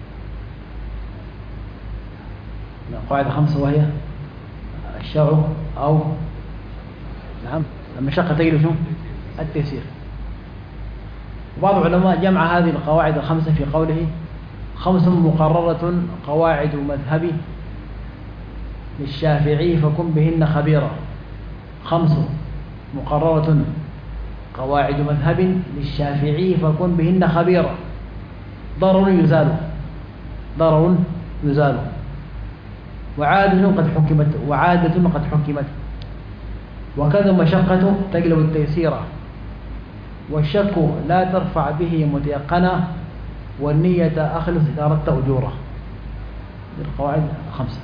من القواعد الخمسة، وهي الشرع أو نعم المشقة تجلب شو التيسير. وبعض العلماء جمع هذه القواعد الخمسة في قوله خمس مقررة قواعد مذهبي للشافعي فكن بهن خبيرا، خمس مقررة قواعد مذهب للشافعي فكن بهن خبيرا. ضرر يزال ضرر يزال وعادة قد حكمت وعادة قد حكمت وكذا مشقة تقلب التيسير والشك لا ترفع به متيقنا والنية أخلص إذا أردت أجوره. القواعد خمسة.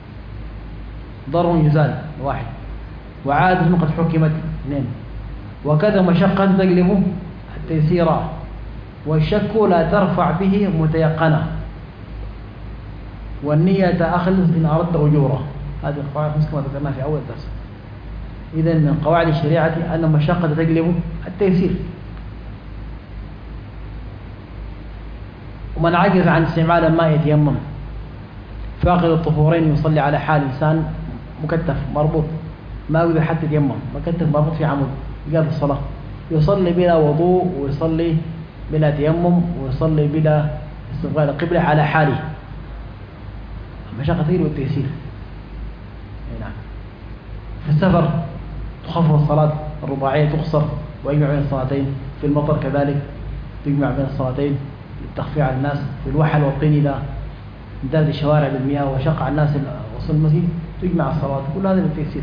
ضرر يزال واحد، وعادة قد حكمت اثنين، وكذا مشقة تقلب التيسير والشك لا ترفع به متيقنا والنية أخلص إن أردت أجوره. هذه القواعد خمسة كما ذكرناها في أول درس. إذن من قواعد الشريعة أن المشقة تقلب التيسير. ومن عجز عن استعمال الماء يتيمم. فاقد الطهورين يصلي على حال إنسان مكتف مربوط ما يقدر حتى يتيمم، مكتف مربوط في عمود يقضي الصلاة، يصلي بلا وضوء ويصلي بلا تيمم ويصلي بلا استقبال القبلة على حاله. المشقة تقلب التيسير. نعم. في السفر تخفف الصلاة الرباعية تقصر ويجمع بين الصلاتين. في المطر كذلك تجمع بين الصلاتين للتخفيف على الناس. في الوحل والطين إذا امتدت الشوارع بالمياه وشق على الناس وصول المسجد تجمع الصلوات. كل هذا بالتيسير.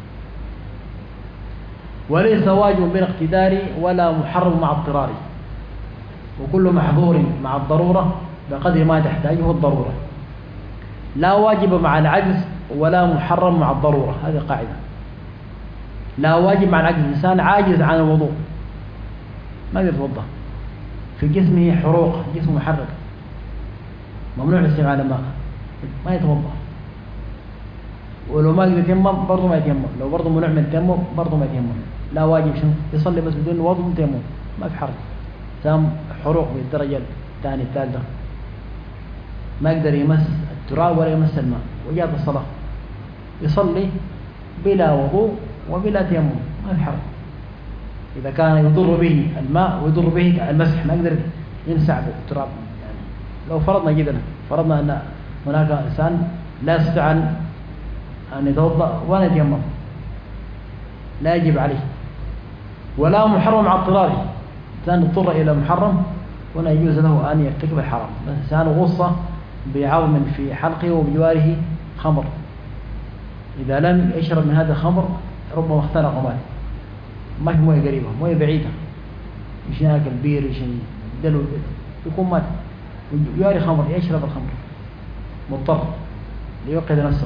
وليس واجب بالاقتدار ولا محرم مع اضطرار، وكل محظور مع الضرورة بقدر ما تحتاجه الضرورة. لا واجب مع العجز ولا محرم مع الضرورة. هذه قاعدة. لا واجب مع العجز. الإنسان عاجز عن الوضوء ما يتوضأ، في جسمه حروق، جسمه محرك، ممنوع الاستعمال الماء، ما يتوضأ. ولو ما يقدر يتيمم برضه ما يتيمم، لو برضه ممنوع من التيمم برضه ما يتيمم. لا واجب شنو؟ يصلي بس بدون وضوء من تيمم ما في حرج. سام حروق بالدرجة الثانية الثالثة ما يقدر يمس التراب ولا يمس الماء وجاءت الصلاة يصلي بلا وضوء وبلا تيمم ما في حرج. إذا كان يضر به الماء ويضر به المسح ما يقدر ينسع بالتراب. يعني لو فرضنا جدا فرضنا أن هناك إنسان لا يستطيع أن يتوضأ ولا يتيمم لا يجب عليه. ولا محرم مع اضطراره. إنسان اضطر إلى محرم ولا يجوز له أن يرتكب الحرام. إنسان غصة بعظم في حلقه وبجواره خمر، إذا لم يشرب من هذا الخمر ربما اخترق ماء، ما في مويه قريبة، مويه بعيدة، يش ياكل بير يش دلو يكون مات وجواري خمر يشرب الخمر مضطر ليوقظ نفسه،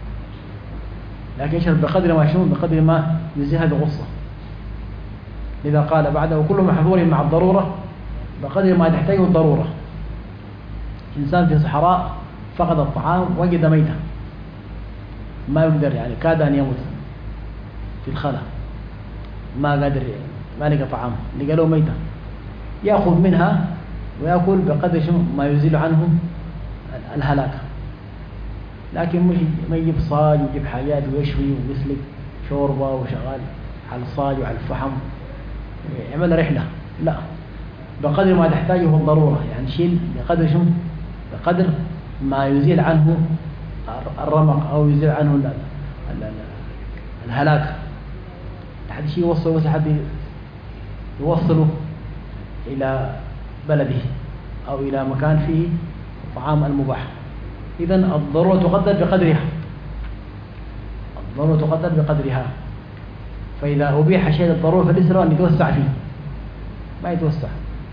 لكن يشرب بقدر ما شنو بقدر ما يزيل هذه الغصة. لذا قال بعده وكل محظور مع الضرورة بقدر ما تحتاجه الضرورة. إنسان في صحراء فقد الطعام وجد ميتا ما يقدر يعني كاد أن يموت في الخلا ما قادر ما لقى طعام لقى له ميتة يأخذ منها ويأكل بقدر شنو ما يزيل عنه الهلاك. لكن مش ما يجيب صاج ويجيب حاجات ويشوي ويسلق شوربة وشغال على الصاج وعلى الفحم يعمل رحلة، لا بقدر ما تحتاجه الضرورة. يعني شيل بقدر شنو بقدر ما يزيل عنه الرمق أو يزيل عنه الهلاك. لحد شيء يوصل وصل حد يوصله إلى بلده أو إلى مكان فيه طعام المباح. إذن الضرورة تقدر بقدرها، الضرورة تقدر بقدرها. فإذا أبيح شيء الضرورة فليس له أن يتوسع فيه ما يتوسع.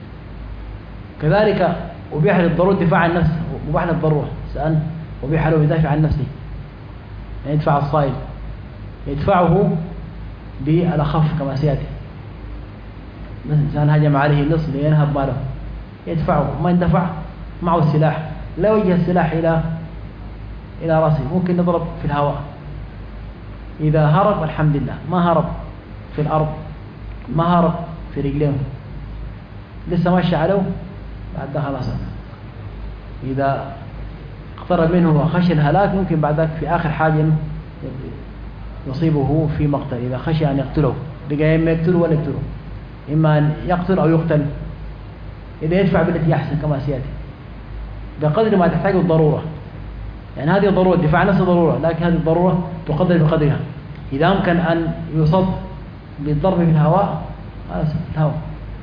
كذلك أبيح للضرورة الدفاع عن نفسه، مباح للضرورة سأل أبيح له يدافع عن نفسه يعني يدفع الصائل يدفعه بالأخف كما سيأتي. مثل إنسان هجم عليه اللص لينهب ماله يدفعه، ما يندفع معه السلاح لا يوجه السلاح إلى إلى رأسه، ممكن نضرب في الهواء. إذا هرب الحمد لله، ما هرب في الأرض ما هرب في رجليه لسه ماشي عليه بعد ده خلاص. إذا اقترب منه وخشي الهلاك ممكن بعد ذلك في آخر حاجة يصيبه في مقتل. إذا خشي أن يقتله بقى إما يقتله ولا يقتله، إما أن يقتل أو يقتل. إذا يدفع بالتي أحسن كما سيأتي بقدر ما تحتاج الضرورة. يعني هذه الضرورة دفاع نفس ضرورة، لكن هذه الضرورة تقدر بقدرها. إذا أمكن أن يصد بالضرب في الهواء، خلاص الهواء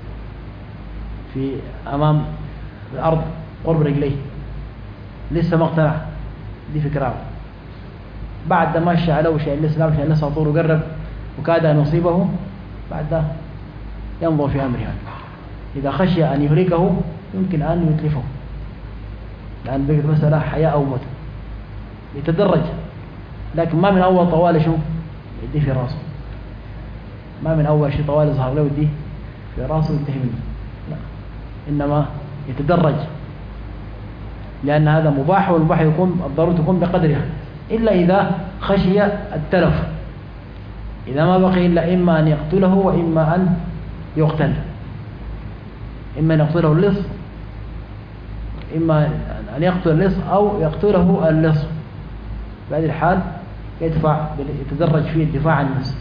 في أمام الأرض قرب رجليه لسه ما اقتنع، دي فكرة. بعد ما مشى عليه شيء لسه لابس لسه طول وقرب وكاد أن يصيبه، بعد ده ينظر في أمره. إذا خشي أن يهلكه يمكن أن يتلفه، لأن بقت مسألة حياة أو موت، يتدرج. لكن ما من أول طوال شو يدي في راسه، ما من أول شيء طوال يظهر له يدي في راسه ينتهي منه، لا، إنما يتدرج، لأن هذا مباح، والمباح يكون الضرورة تكون بقدرها، إلا إذا خشي التلف. إذا ما بقي إلا إما أن يقتله وإما أن يقتل، إما أن يقتله اللص، إما أن يقتل اللص أو يقتله اللص. في هذه الحال يدفع يتدرج فيه الدفاع عن النفس،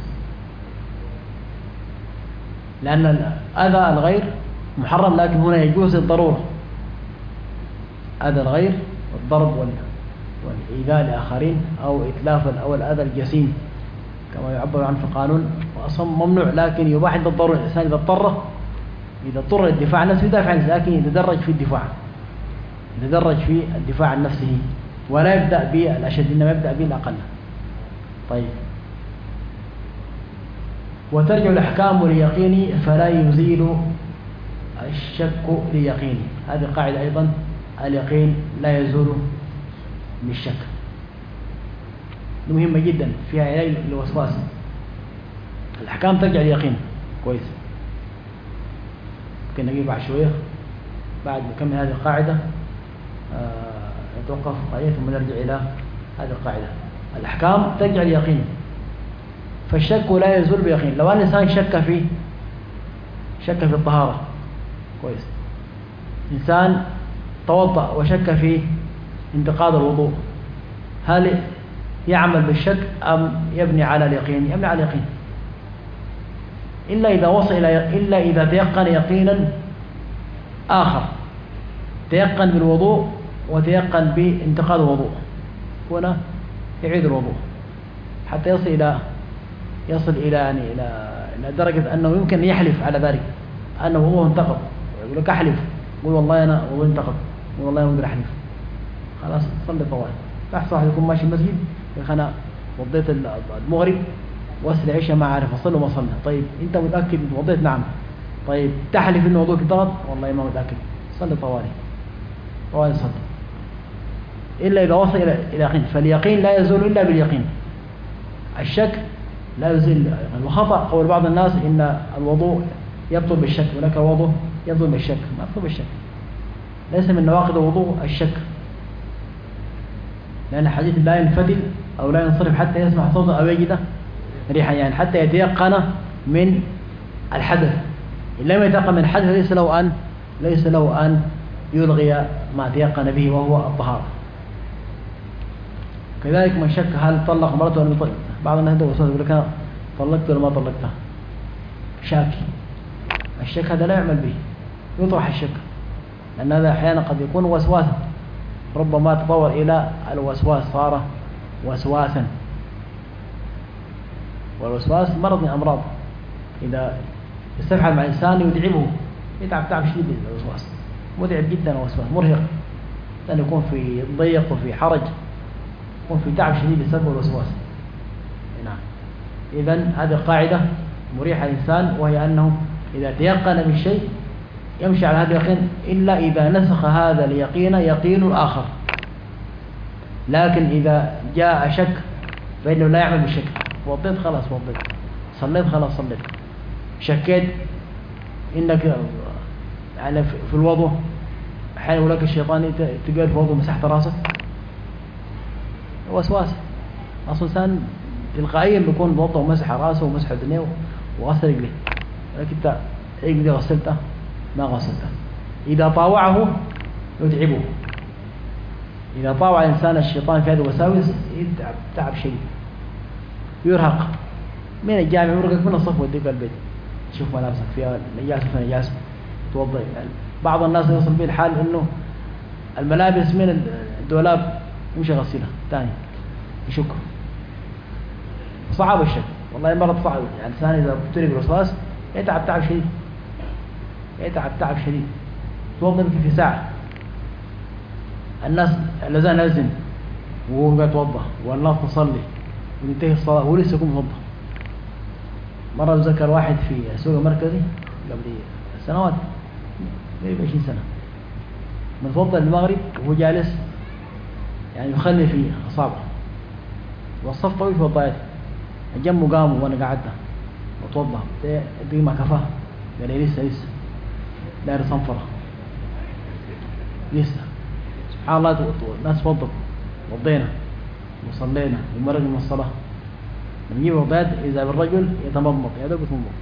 لأن أذى الغير محرم، لكن هنا يجوز الضرورة. أذى الغير والضرب والإيذاء لآخرين أو إتلاف أو الأذى الجسيم كما يعبر عنه في القانون وأصلا ممنوع، لكن يباح عند الضرورة. الإنسان إذا اضطر إذا اضطر للدفاع عن نفسه يدافع عن نفسه، لكن يتدرج في الدفاع يتدرج في الدفاع عن نفسه، ولا يبدأ بالأشد، إنما يبدأ بالأقل. طيب، وترجع الأحكام ليقيني فلا يزيل الشك ليقيني. هذه قاعدة أيضا، اليقين لا يزول بالشك، مهمة جدا فيها علاج الوسواس. الأحكام ترجع ليقين كويس. ممكن نجيب بعد شوية بعد نكمل هذه القاعدة، آه نتوقف قليلا ثم نرجع إلى هذه القاعدة. الأحكام ترجع ليقين، فالشك لا يزول بيقين. لو أن الإنسان شك في شك في الطهارة كويس، إنسان توضأ وشك في انتقاض الوضوء، هل يعمل بالشك أم يبني على اليقين؟ يبني على اليقين، إلا إذا وصل إلى إلا إذا تيقن يقينا آخر، تيقن بالوضوء وتيقن بانتقاض الوضوء، هنا يعيد الوضوء حتى يصل إلى يصل إلى يعني إلى إلى درجة أنه يمكن يحلف على ذلك أنه وضوءه انتقض، يقول لك أحلف، يقول والله أنا وضوء انتقض، يقول والله ما أقدر أحلف، خلاص صلي طوال. بحث واحد يكون ماشي المسجد يقول أنا وضيت المغرب وأصل عشاء ما عارف أصلي وما صلى. طيب أنت متأكد وضيت؟ نعم. طيب تحلف إنه وضوءك انتقض؟ والله ما متأكد، صلي طوالي طوالي صلي، إلا إذا وصل إلى اليقين. فاليقين لا يزول إلا باليقين، الشك لا يزيل. الخطأ قول بعض الناس إن الوضوء يبطل بالشك، ولكن الوضوء يبطل بالشك، ما يبطل بالشك، ليس من نواقض الوضوء الشك، لأن الحديث لا ينفتل أو لا ينصرف حتى يسمع صوتا أو يجد ريحا، يعني حتى يتيقن من الحدث. إن لم يتيقن من الحدث ليس له أن ليس له أن يلغي ما تيقن به وهو الطهارة. كذلك من شك هل طلق مرته ولا يطلق، بعض الناس عنده وسواس يقول لك طلقت ولا ما طلقتها، شاكي. الشك هذا لا يعمل به، يطرح الشك، لأن هذا أحيانا قد يكون وسواسا، ربما تطور إلى الوسواس صار وسواسا، والوسواس مرض من أمراض إذا استفعل مع الإنسان يتعبه، يتعب تعب شديد. الوسواس متعب جدا، الوسواس مرهق، لأن يكون في ضيق وفي حرج، يكون في تعب شديد بسبب الوسواس. نعم. إذن هذه القاعدة مريحة للإنسان، وهي أنه إذا تيقن بالشيء يمشي على هذا اليقين، إلا إذا نسخ هذا اليقين يقين آخر. لكن إذا جاء شك فإنه لا يعمل بالشك. وضيت خلاص وضيت، صليت خلاص صليت، شكيت إنك يعني في الوضوء أحيانا يقول لك الشيطان تقول في الوضوء مسحت راسك، وسواس. أصل إنسان تلقائيا بيكون بوضع ومسح راسه ومسح دنياه وغسل رجله، لكن أنت رجلي غسلته ما غسلته. إذا طاوعه يتعبه، إذا طاوع الإنسان الشيطان في هذه الوساوس يتعب تعب شديد، يرهق. من الجامع يرهقك من الصف وديك البيت، تشوف ملابسك فيها نجاسة في نجاسة، توضئ. يعني بعض الناس يصل به الحال إنه الملابس من الدولاب يمشي غسلها ثاني يشك، صعب الشك. والله مرض صعب، يعني الإنسان إذا ابتلي بالوسواس يتعب تعب شديد، يتعب تعب شديد. توضأ في ساعة، الناس الأذان يأذن وهو قاعد يتوضأ، والناس تصلي وينتهي الصلاة وهو لسه يكون متوضأ. مرة ذكر واحد في السوق المركزي قبل سنوات، قريب عشرين سنة، متوضأ المغرب وهو جالس يعني يخلي في أصابعه، والصف طويل في وضعته، جنبه قاموا وأنا قعدت وتوضأ دي ما كفاه، قال لي لسه لسه داير صنفرة لسه. سبحان الله، الناس توضأ وضينا وصلينا ومرقنا من الصلاة، نجيب وضعات إذا بالرجل يتمضمض يا دوب يتمضمض،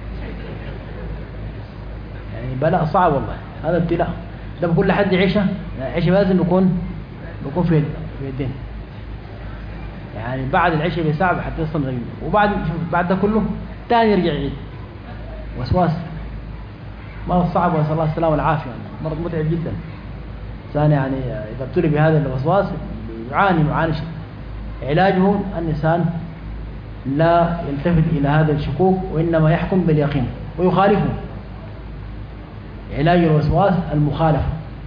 يعني بلاء صعب والله، هذا ابتلاء. ده بكل حد يعيشه، عيشه لازم يكون يكون في في الدين، يعني بعد العشاء بساعة حتى يصل رجله، وبعد بعد ده كله تاني يرجع يعيد وسواس. مرض صعب، ونسأل الله السلامة والعافية، مرض متعب جدا. إنسان يعني إذا ابتلي بهذا الوسواس يعاني معاناة. علاجه الإنسان لا يلتفت إلى هذا الشكوك، وإنما يحكم باليقين ويخالفه. علاج الوسواس المخالفة،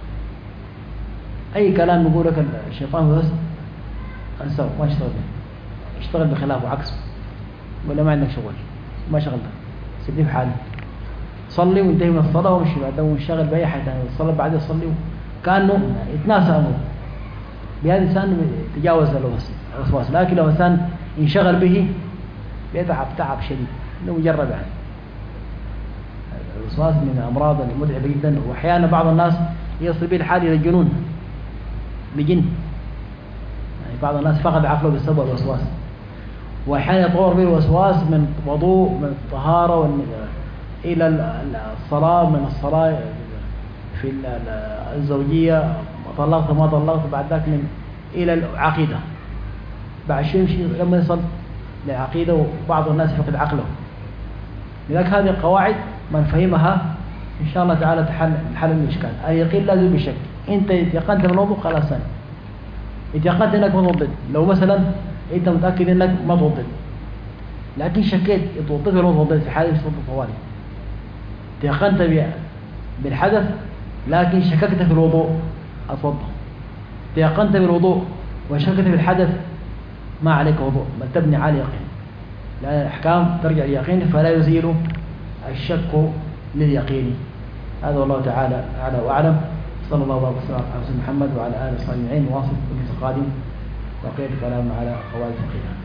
أي كلام يقول لك الشيطان بس أنساه ما اشتغل به، اشتغل بخلافه عكسه، ولا ما عندك شغل ما شغلتك، سيبني في حالي، صلي وانتهي من الصلاة ومشي بعده وانشغل بأي حاجة ثانية، الصلاة بعد يصلي كأنه يتناسى أمره. بهذا الإنسان تجاوز الوسواس. لكن لو إنسان انشغل به بيتعب تعب شديد، إنه مجرب. يعني الوسواس من الأمراض المتعبة جدا، وأحيانا بعض الناس يصل به الحال إلى الجنون بجن، يعني بعض الناس فقد عقله بسبب الوسواس. وأحيانا يتطور به الوسواس من وضوء، من الطهارة إلى الصلاة، من الصلاة في الزوجية طلقت ما طلقت، بعد ذلك من إلى العقيدة، بعد شيء يمشي لما يصل للعقيدة، وبعض الناس يفقد عقله. لذلك هذه القواعد من فهمها إن شاء الله تعالى تحل حل الإشكال. اليقين لازم بالشك، أنت يقنت بالوضوء خلاص ثاني، أنت يقنت إنك ما توضيت. لو مثلا أنت متأكد إنك ما توضيت لكن شكيت توضيت ولا ما توضيت، في حالة توضيت طوالي. تيقنت بالحدث لكن شككت في الوضوء، أتوضأ. تيقنت بالوضوء وشككت في الحدث، ما عليك وضوء، بل تبني على اليقين، لأن الأحكام ترجع لليقين، فلا يزيل الشك لليقين. هذا والله تعالى أعلى وأعلم. صلى الله عليه وسلم على محمد وعلى آله وصحبه أجمعين. واصل في القادم بقية الكلام على قواعد الفقه.